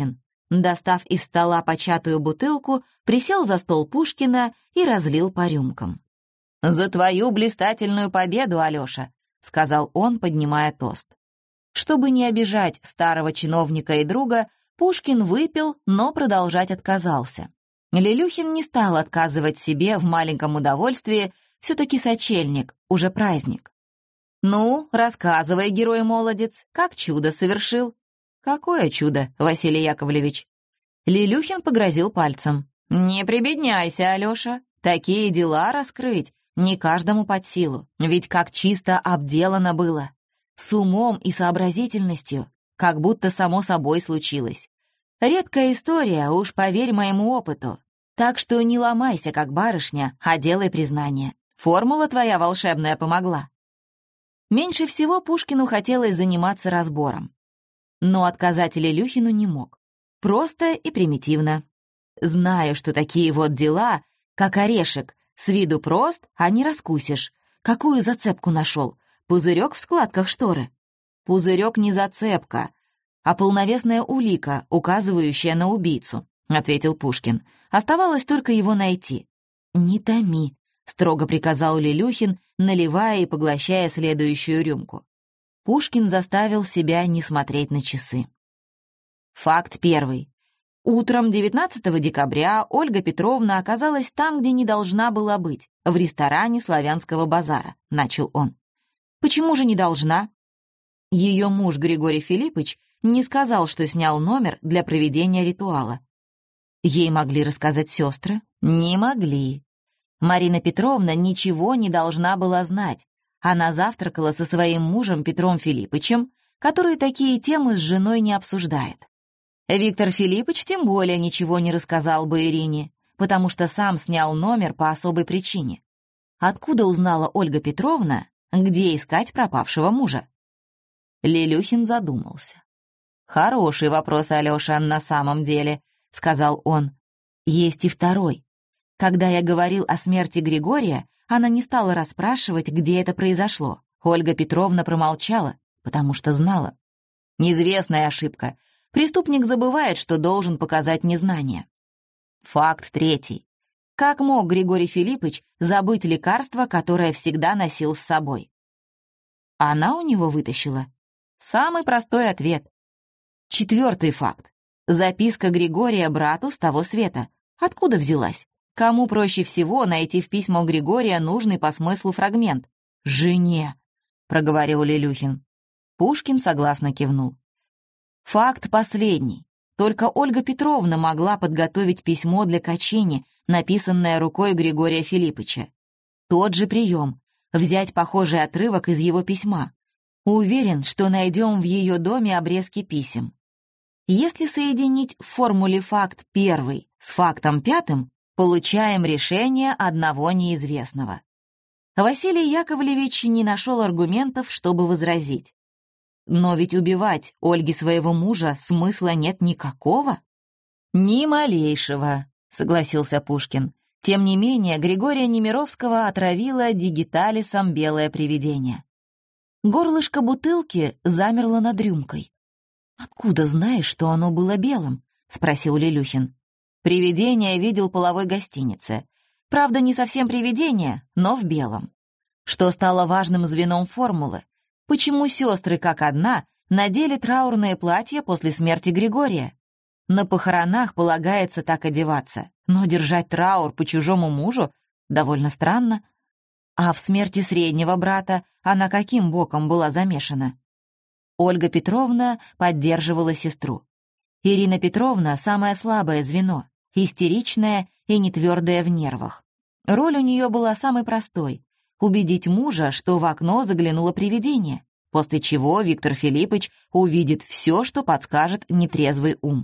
Достав из стола початую бутылку, присел за стол Пушкина и разлил по рюмкам. «За твою блистательную победу, Алёша!» — сказал он, поднимая тост. Чтобы не обижать старого чиновника и друга, Пушкин выпил, но продолжать отказался. Лелюхин не стал отказывать себе в маленьком удовольствии, все-таки сочельник, уже праздник. «Ну, рассказывай, герой-молодец, как чудо совершил?» «Какое чудо, Василий Яковлевич?» Лелюхин погрозил пальцем. «Не прибедняйся, Алёша, такие дела раскрыть не каждому под силу, ведь как чисто обделано было. С умом и сообразительностью, как будто само собой случилось. Редкая история, уж поверь моему опыту. Так что не ломайся, как барышня, а делай признание. Формула твоя волшебная помогла». Меньше всего Пушкину хотелось заниматься разбором. Но отказать Лелюхину не мог. Просто и примитивно. Знаю, что такие вот дела, как орешек, с виду прост, а не раскусишь. Какую зацепку нашел? Пузырек в складках шторы? Пузырек не зацепка, а полновесная улика, указывающая на убийцу, ответил Пушкин. Оставалось только его найти. Не томи, строго приказал Лелюхин, наливая и поглощая следующую рюмку. Пушкин заставил себя не смотреть на часы. Факт первый. Утром девятнадцатого декабря Ольга Петровна оказалась там, где не должна была быть, в ресторане Славянского базара, начал он. Почему же не должна? Ее муж Григорий Филиппович не сказал, что снял номер для проведения ритуала. Ей могли рассказать сестры? Не могли. Марина Петровна ничего не должна была знать. Она завтракала со своим мужем Петром Филиппычем, который такие темы с женой не обсуждает. Виктор Филиппович тем более ничего не рассказал бы Ирине, потому что сам снял номер по особой причине. Откуда узнала Ольга Петровна, где искать пропавшего мужа? Лелюхин задумался. «Хороший вопрос, Алёша, на самом деле», — сказал он. «Есть и второй. Когда я говорил о смерти Григория, она не стала расспрашивать, где это произошло. Ольга Петровна промолчала, потому что знала. Неизвестная ошибка. Преступник забывает, что должен показать незнание. Факт третий. Как мог Григорий Филиппович забыть лекарство, которое всегда носил с собой? Она у него вытащила. Самый простой ответ. Четвертый факт. Записка Григория брату с того света. Откуда взялась? Кому проще всего найти в письмах Григория нужный по смыслу фрагмент? «Жене», — проговорил Лелюхин. Пушкин согласно кивнул. Факт последний. Только Ольга Петровна могла подготовить письмо для Качини, написанное рукой Григория Филипповича. Тот же прием — взять похожий отрывок из его письма. Уверен, что найдем в ее доме обрезки писем. Если соединить в формуле факт первый с фактом пятым, получаем решение одного неизвестного. Василий Яковлевич не нашел аргументов, чтобы возразить. Но ведь убивать Ольге своего мужа смысла нет никакого. Ни малейшего, согласился Пушкин. Тем не менее, Григория Немировского отравило дигиталисом белое привидение. Горлышко бутылки замерло над рюмкой. «Откуда знаешь, что оно было белым?» — спросил Лелюхин. Привидение видел половой гостинице. Правда, не совсем привидение, но в белом. Что стало важным звеном формулы? Почему сестры, как одна, надели траурные платья после смерти Григория? На похоронах полагается так одеваться, но держать траур по чужому мужу довольно странно. А в смерти среднего брата она каким боком была замешана? Ольга Петровна поддерживала сестру. Ирина Петровна — самое слабое звено, истеричная и нетвердая в нервах. Роль у нее была самой простой — убедить мужа, что в окно заглянуло привидение, после чего Виктор Филиппович увидит все, что подскажет нетрезвый ум.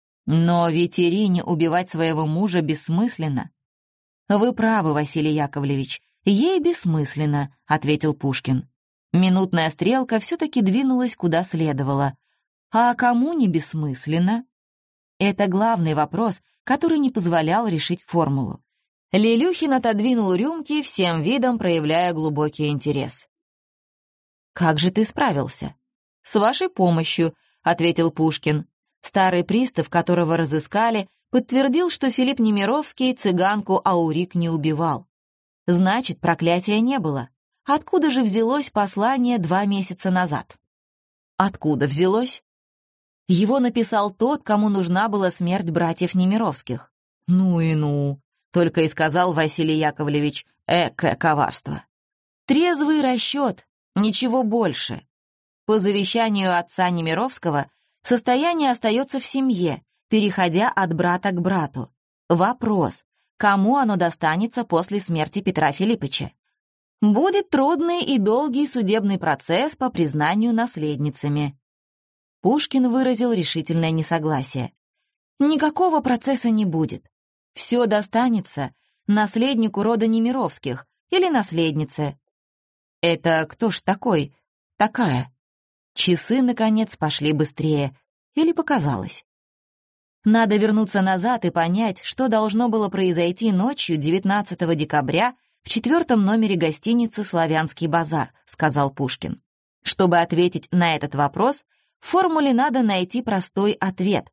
Но ведь Ирине убивать своего мужа бессмысленно. «Вы правы, Василий Яковлевич, ей бессмысленно», — ответил Пушкин. Минутная стрелка все-таки двинулась куда следовало. А кому не бессмысленно? Это главный вопрос, который не позволял решить формулу. Лелюхин отодвинул рюмки, всем видом проявляя глубокий интерес. «Как же ты справился?» «С вашей помощью», — ответил Пушкин. Старый пристав, которого разыскали, подтвердил, что Филипп Немировский цыганку Аурик не убивал. Значит, проклятия не было. Откуда же взялось послание два месяца назад? Откуда взялось? Его написал тот, кому нужна была смерть братьев Немировских. Ну и ну, только и сказал Василий Яковлевич, экое коварство. Трезвый расчет, ничего больше. По завещанию отца Немировского состояние остается в семье, переходя от брата к брату. Вопрос, кому оно достанется после смерти Петра Филиппыча? Будет трудный и долгий судебный процесс по признанию наследницами. Пушкин выразил решительное несогласие. Никакого процесса не будет. Все достанется наследнику рода Немировских или наследнице. Это кто ж такой? Такая. Часы, наконец, пошли быстрее. Или показалось? Надо вернуться назад и понять, что должно было произойти ночью девятнадцатого декабря в четвертом номере гостиницы «Славянский базар», сказал Пушкин. Чтобы ответить на этот вопрос, в формуле надо найти простой ответ.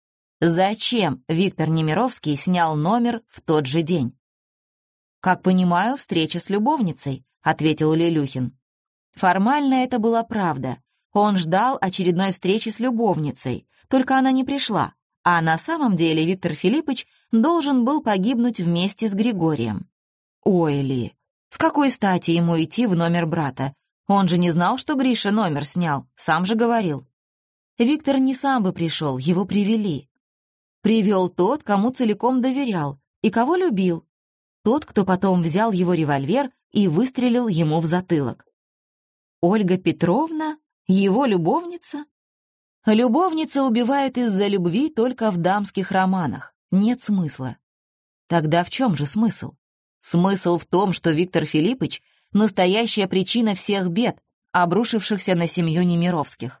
Зачем Виктор Немировский снял номер в тот же день? «Как понимаю, встреча с любовницей», — ответил Лелюхин. Формально это была правда. Он ждал очередной встречи с любовницей, только она не пришла, а на самом деле Виктор Филиппыч должен был погибнуть вместе с Григорием. Ой ли, с какой стати ему идти в номер брата? Он же не знал, что Гриша номер снял, сам же говорил. Виктор не сам бы пришел, его привели. Привел тот, кому целиком доверял и кого любил. Тот, кто потом взял его револьвер и выстрелил ему в затылок. Ольга Петровна? Его любовница? Любовница убивают из-за любви только в дамских романах. Нет смысла. Тогда в чем же смысл? Смысл в том, что Виктор Филиппыч — настоящая причина всех бед, обрушившихся на семью Немировских.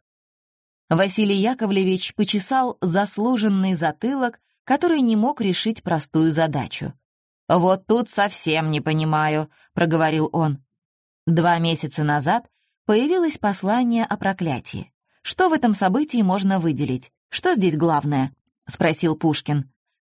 Василий Яковлевич почесал заслуженный затылок, который не мог решить простую задачу. «Вот тут совсем не понимаю», — проговорил он. Два месяца назад появилось послание о проклятии. Что в этом событии можно выделить? Что здесь главное? Спросил Пушкин.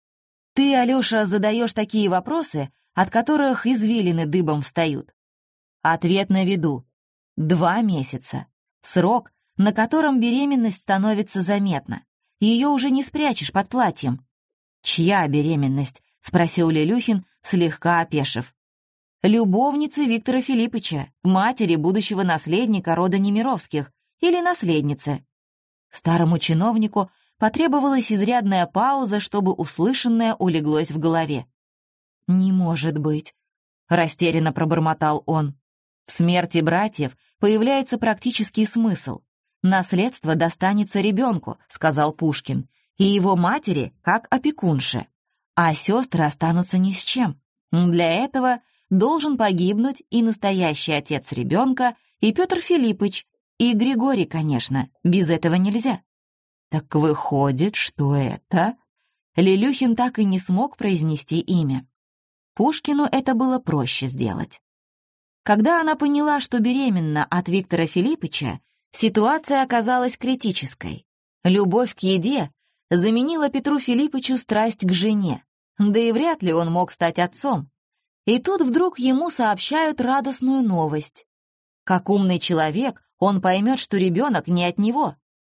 Ты, Алёша, задаешь такие вопросы, от которых извилины дыбом встают. Ответ на виду. Два месяца. Срок, на котором беременность становится заметна. Ее уже не спрячешь под платьем. «Чья беременность?» — спросил Лелюхин, слегка опешив. «Любовницы Виктора Филиппыча, матери будущего наследника рода Немировских или наследницы». Старому чиновнику потребовалась изрядная пауза, чтобы услышанное улеглось в голове. «Не может быть», — растерянно пробормотал он. «В смерти братьев появляется практический смысл. Наследство достанется ребенку», — сказал Пушкин, «и его матери как опекунше, а сестры останутся ни с чем. Для этого должен погибнуть и настоящий отец ребенка, и Петр Филиппыч, и Григорий, конечно, без этого нельзя». «Так выходит, что это...» Лелюхин так и не смог произнести имя. Пушкину это было проще сделать. Когда она поняла, что беременна от Виктора Филиппыча, ситуация оказалась критической. Любовь к еде заменила Петру Филиппычу страсть к жене, да и вряд ли он мог стать отцом. И тут вдруг ему сообщают радостную новость. Как умный человек, он поймет, что ребенок не от него.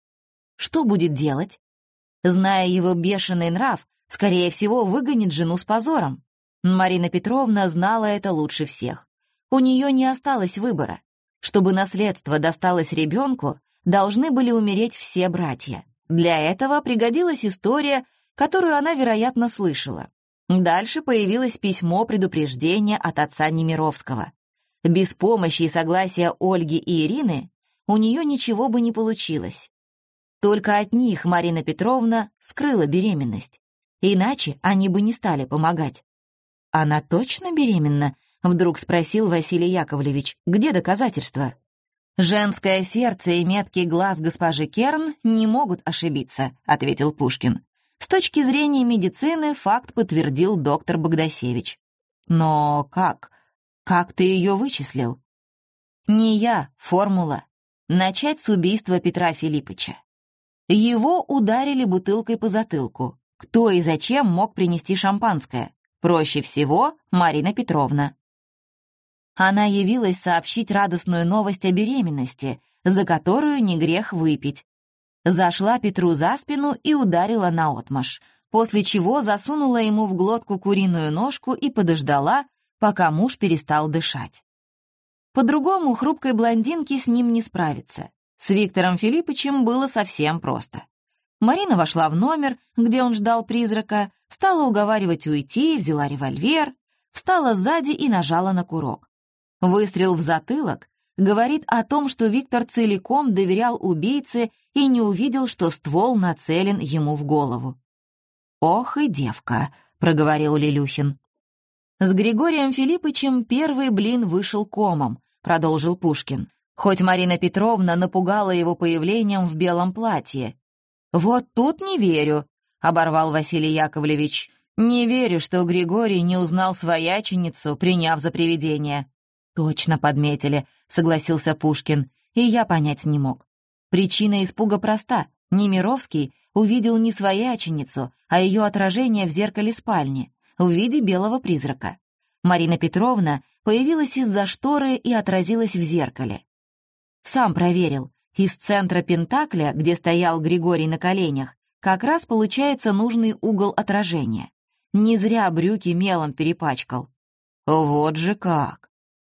Что будет делать? Зная его бешеный нрав, скорее всего, выгонит жену с позором. Марина Петровна знала это лучше всех. У нее не осталось выбора. Чтобы наследство досталось ребенку, должны были умереть все братья. Для этого пригодилась история, которую она, вероятно, слышала. Дальше появилось письмо предупреждения от отца Немировского. Без помощи и согласия Ольги и Ирины у нее ничего бы не получилось. Только от них Марина Петровна скрыла беременность. Иначе они бы не стали помогать. «Она точно беременна?» — вдруг спросил Василий Яковлевич. «Где доказательства?» «Женское сердце и меткий глаз госпожи Керн не могут ошибиться», — ответил Пушкин. С точки зрения медицины факт подтвердил доктор Богдасевич. «Но как? Как ты ее вычислил?» «Не я, формула. Начать с убийства Петра Филиппыча. Его ударили бутылкой по затылку. Кто и зачем мог принести шампанское? Проще всего Марина Петровна. Она явилась сообщить радостную новость о беременности, за которую не грех выпить. Зашла Петру за спину и ударила наотмашь, после чего засунула ему в глотку куриную ножку и подождала, пока муж перестал дышать. По-другому хрупкой блондинке с ним не справиться. С Виктором Филиппычем было совсем просто. Марина вошла в номер, где он ждал призрака, стала уговаривать уйти, взяла револьвер, встала сзади и нажала на курок. Выстрел в затылок говорит о том, что Виктор целиком доверял убийце и не увидел, что ствол нацелен ему в голову. «Ох и девка», — проговорил Лелюхин. «С Григорием Филиппычем первый блин вышел комом», — продолжил Пушкин, хоть Марина Петровна напугала его появлением в белом платье. «Вот тут не верю», — оборвал Василий Яковлевич. «Не верю, что Григорий не узнал свояченицу, приняв за привидение». «Точно подметили», — согласился Пушкин, и я понять не мог. Причина испуга проста. Немировский увидел не свояченицу, а ее отражение в зеркале спальни, в виде белого призрака. Марина Петровна появилась из-за шторы и отразилась в зеркале. Сам проверил. Из центра пентакля, где стоял Григорий на коленях, как раз получается нужный угол отражения. Не зря брюки мелом перепачкал. Вот же как!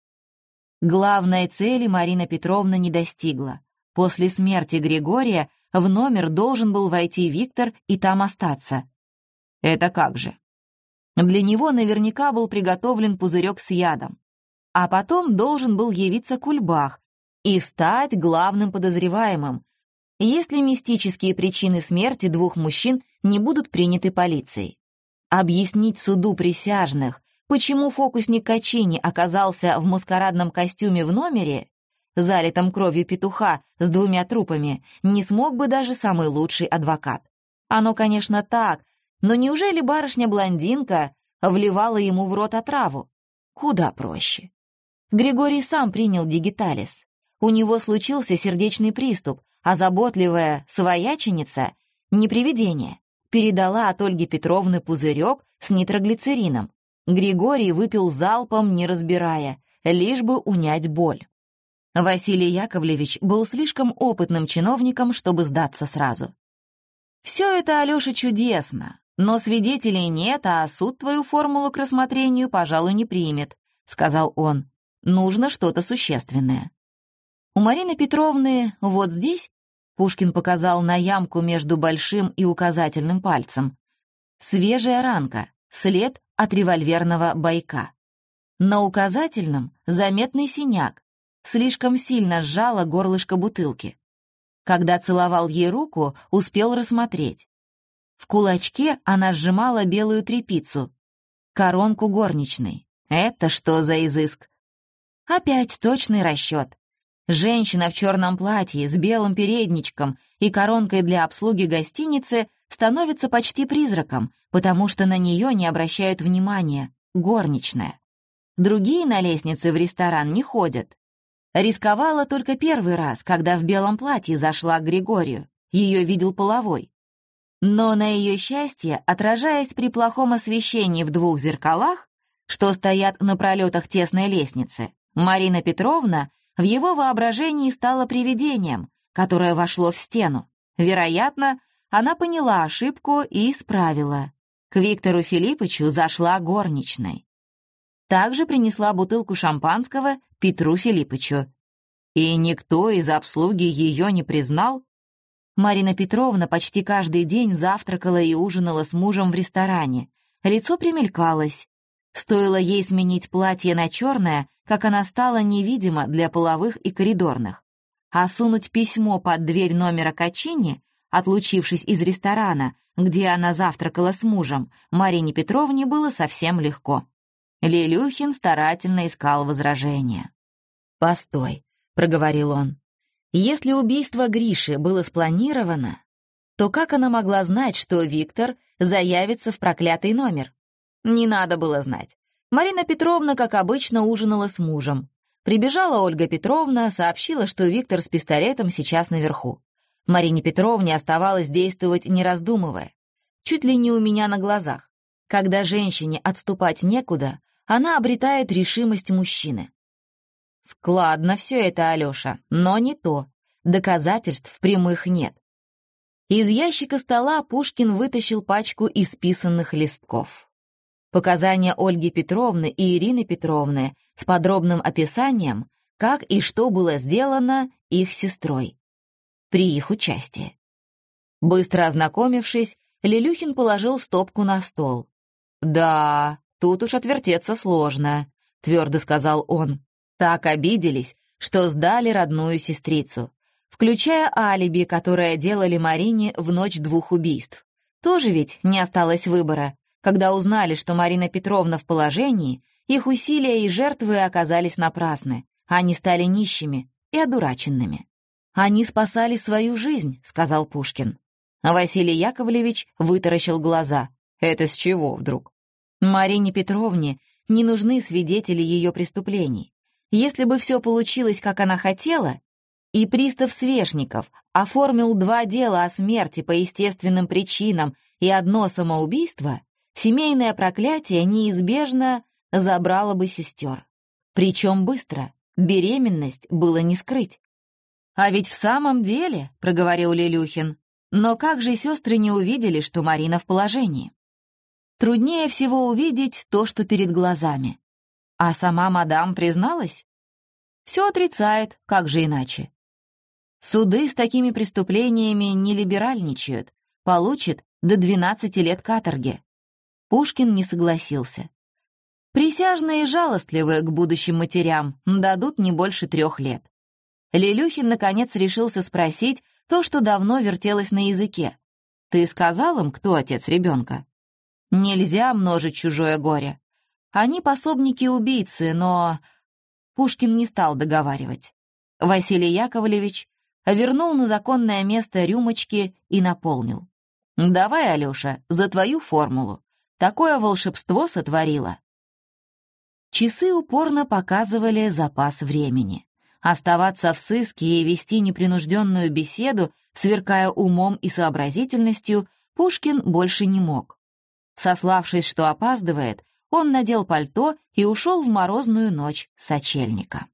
Главной цели Марина Петровна не достигла. После смерти Григория в номер должен был войти Виктор и там остаться. Это как же? Для него наверняка был приготовлен пузырек с ядом. А потом должен был явиться Кульбах и стать главным подозреваемым, если мистические причины смерти двух мужчин не будут приняты полицией. Объяснить суду присяжных, почему фокусник Качини оказался в маскарадном костюме в номере, залитом кровью петуха с двумя трупами, не смог бы даже самый лучший адвокат. Оно, конечно, так, но неужели барышня-блондинка вливала ему в рот отраву? Куда проще. Григорий сам принял дигиталис. У него случился сердечный приступ, а заботливая свояченица, не привидение, передала от Ольги Петровны пузырек с нитроглицерином. Григорий выпил залпом, не разбирая, лишь бы унять боль. Василий Яковлевич был слишком опытным чиновником, чтобы сдаться сразу. «Все это, Алеша, чудесно, но свидетелей нет, а суд твою формулу к рассмотрению, пожалуй, не примет», — сказал он. «Нужно что-то существенное». У Марины Петровны вот здесь, Пушкин показал на ямку между большим и указательным пальцем, свежая ранка, след от револьверного бойка. На указательном заметный синяк, слишком сильно сжало горлышко бутылки. Когда целовал ей руку, успел рассмотреть. В кулачке она сжимала белую тряпицу, коронку горничной. Это что за изыск? Опять точный расчет. Женщина в черном платье с белым передничком и коронкой для обслуги гостиницы становится почти призраком, потому что на нее не обращают внимания, горничная. Другие на лестнице в ресторан не ходят. Рисковала только первый раз, когда в белом платье зашла к Григорию, ее видел половой. Но на ее счастье, отражаясь при плохом освещении в двух зеркалах, что стоят на пролетах тесной лестницы, Марина Петровна в его воображении стала привидением, которое вошло в стену. Вероятно, она поняла ошибку и исправила. К Виктору Филиппычу зашла горничной. Также принесла бутылку шампанского Петру Филиппычу. И никто из обслуги ее не признал. Марина Петровна почти каждый день завтракала и ужинала с мужем в ресторане. Лицо примелькалось. Стоило ей сменить платье на черное, как она стала невидима для половых и коридорных. А сунуть письмо под дверь номера Качини, отлучившись из ресторана, где она завтракала с мужем, Марине Петровне было совсем легко. Лелюхин старательно искал возражения. «Постой», — проговорил он. «Если убийство Гриши было спланировано, то как она могла знать, что Виктор заявится в проклятый номер? Не надо было знать. Марина Петровна, как обычно, ужинала с мужем. Прибежала Ольга Петровна, сообщила, что Виктор с пистолетом сейчас наверху. Марине Петровне оставалось действовать не раздумывая, чуть ли не у меня на глазах. Когда женщине отступать некуда, она обретает решимость мужчины. Складно все это, Алёша, но не то. Доказательств прямых нет. Из ящика стола Пушкин вытащил пачку исписанных листков. Показания Ольги Петровны и Ирины Петровны с подробным описанием, как и что было сделано их сестрой при их участии. Быстро ознакомившись, Лелюхин положил стопку на стол. «Да, тут уж отвертеться сложно», — твердо сказал он. «Так обиделись, что сдали родную сестрицу, включая алиби, которое делали Марине в ночь двух убийств. Тоже ведь не осталось выбора. Когда узнали, что Марина Петровна в положении, их усилия и жертвы оказались напрасны. Они стали нищими и одураченными. «Они спасали свою жизнь», — сказал Пушкин. Василий Яковлевич вытаращил глаза. «Это с чего вдруг?» Марине Петровне не нужны свидетели ее преступлений. Если бы все получилось, как она хотела, и пристав Свешников оформил два дела о смерти по естественным причинам и одно самоубийство, семейное проклятие неизбежно забрало бы сестер. Причем быстро, беременность было не скрыть. «А ведь в самом деле», — проговорил Лелюхин, «но как же сестры не увидели, что Марина в положении?» Труднее всего увидеть то, что перед глазами. А сама мадам призналась? Все отрицает, как же иначе. Суды с такими преступлениями не либеральничают, получит до двенадцати лет каторги. Пушкин не согласился. Присяжные жалостливые к будущим матерям, дадут не больше трех лет. Лелюхин, наконец, решился спросить то, что давно вертелось на языке. «Ты сказал им, кто отец ребенка?» Нельзя множить чужое горе. Они пособники убийцы, но... Пушкин не стал договаривать. Василий Яковлевич вернул на законное место рюмочки и наполнил. «Давай, Алёша, за твою формулу. Такое волшебство сотворила». Часы упорно показывали запас времени. Оставаться в сыске и вести непринужденную беседу, сверкая умом и сообразительностью, Пушкин больше не мог. Сославшись, что опаздывает, он надел пальто и ушел в морозную ночь сочельника.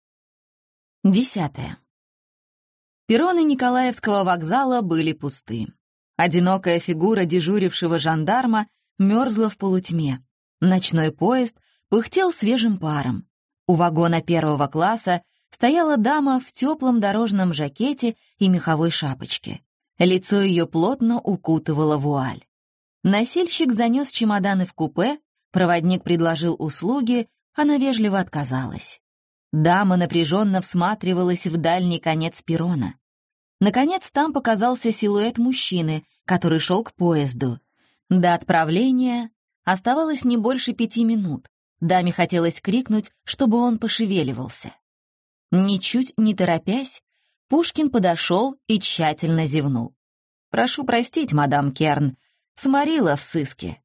Десятое. Перроны Николаевского вокзала были пусты. Одинокая фигура дежурившего жандарма мерзла в полутьме. Ночной поезд пыхтел свежим паром. У вагона первого класса стояла дама в теплом дорожном жакете и меховой шапочке. Лицо ее плотно укутывала вуаль. Носильщик занес чемоданы в купе, проводник предложил услуги, она вежливо отказалась. Дама напряженно всматривалась в дальний конец перрона. Наконец там показался силуэт мужчины, который шел к поезду. До отправления оставалось не больше пяти минут. Даме хотелось крикнуть, чтобы он пошевеливался. Ничуть не торопясь, Пушкин подошел и тщательно зевнул. «Прошу простить, мадам Керн, сморила в сыске».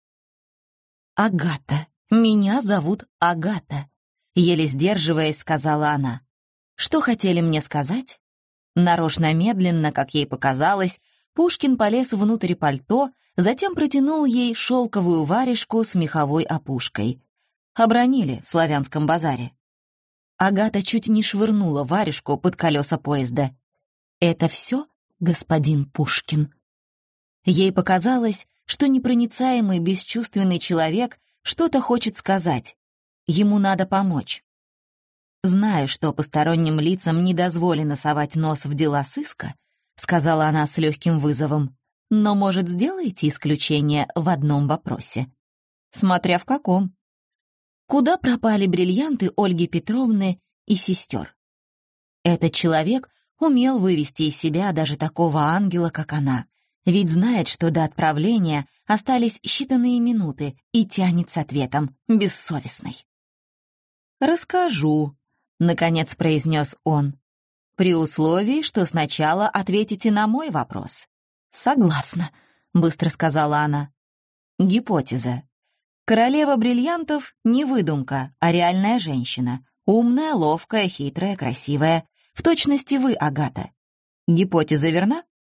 «Агата, меня зовут Агата», — еле сдерживаясь, сказала она. «Что хотели мне сказать?» Нарочно медленно, как ей показалось, Пушкин полез внутрь пальто, затем протянул ей шелковую варежку с меховой опушкой. Обронили в славянском базаре. Агата чуть не швырнула варежку под колеса поезда. «Это все, господин Пушкин?» Ей показалось, что непроницаемый, бесчувственный человек что-то хочет сказать. Ему надо помочь. «Знаю, что посторонним лицам не дозволено совать нос в дела сыска», — сказала она с легким вызовом, «но, может, сделаете исключение в одном вопросе?» «Смотря в каком». «Куда пропали бриллианты Ольги Петровны и сестер?» Этот человек умел вывести из себя даже такого ангела, как она, ведь знает, что до отправления остались считанные минуты и тянет с ответом, бессовестный. «Расскажу», — наконец произнес он, «при условии, что сначала ответите на мой вопрос». «Согласна», — быстро сказала она. «Гипотеза. Королева бриллиантов — не выдумка, а реальная женщина. Умная, ловкая, хитрая, красивая. В точности вы, Агата. Гипотеза верна?»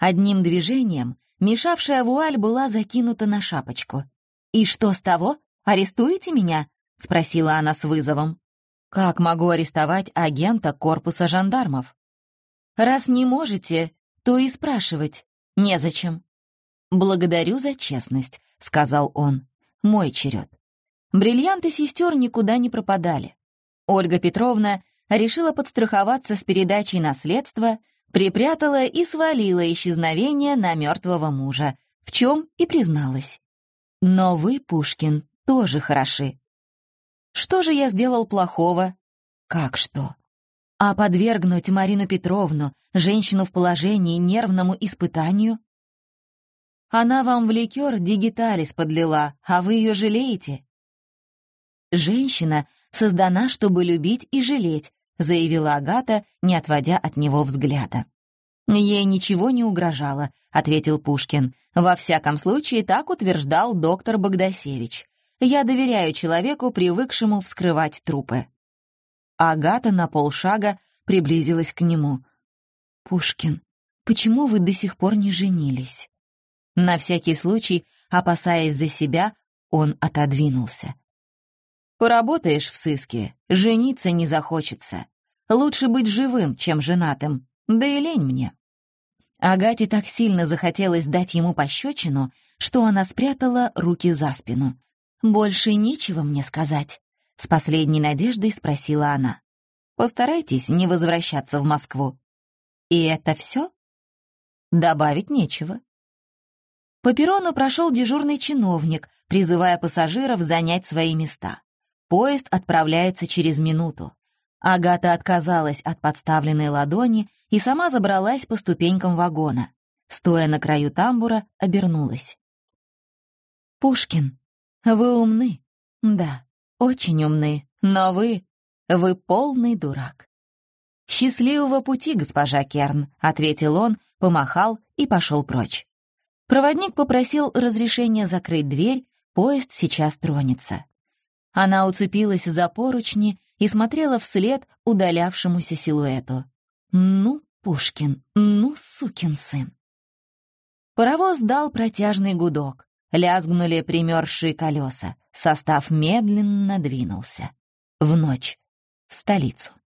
Одним движением мешавшая вуаль была закинута на шапочку. «И что с того? Арестуете меня?» — спросила она с вызовом. «Как могу арестовать агента корпуса жандармов?» «Раз не можете, то и спрашивать незачем». «Благодарю за честность», — сказал он. «Мой черед». Бриллианты сестер никуда не пропадали. Ольга Петровна решила подстраховаться с передачей наследства, припрятала и свалила исчезновение на мертвого мужа, в чем и призналась. «Но вы, Пушкин, тоже хороши». «Что же я сделал плохого?» «Как что?» «А подвергнуть Марину Петровну, женщину в положении, нервному испытанию?» «Она вам в ликер дигиталис подлила, а вы ее жалеете?» «Женщина создана, чтобы любить и жалеть», заявила Агата, не отводя от него взгляда. «Ей ничего не угрожало», — ответил Пушкин. «Во всяком случае, так утверждал доктор Богдасевич. Я доверяю человеку, привыкшему вскрывать трупы». Агата на полшага приблизилась к нему. «Пушкин, почему вы до сих пор не женились?» На всякий случай, опасаясь за себя, он отодвинулся. «Поработаешь в сыске, жениться не захочется. Лучше быть живым, чем женатым, да и лень мне». Агате так сильно захотелось дать ему пощечину, что она спрятала руки за спину. «Больше нечего мне сказать?» — с последней надеждой спросила она. «Постарайтесь не возвращаться в Москву». «И это все?» «Добавить нечего». По перрону прошел дежурный чиновник, призывая пассажиров занять свои места. Поезд отправляется через минуту. Агата отказалась от подставленной ладони и сама забралась по ступенькам вагона. Стоя на краю тамбура, обернулась. «Пушкин, вы умны. Да, очень умны, но вы... вы полный дурак». «Счастливого пути, госпожа Керн», — ответил он, помахал и пошел прочь. Проводник попросил разрешения закрыть дверь, поезд сейчас тронется. Она уцепилась за поручни и смотрела вслед удалявшемуся силуэту. «Ну, Пушкин, ну, сукин сын!» Паровоз дал протяжный гудок, лязгнули примерзшие колеса, состав медленно двинулся. В ночь, в столицу.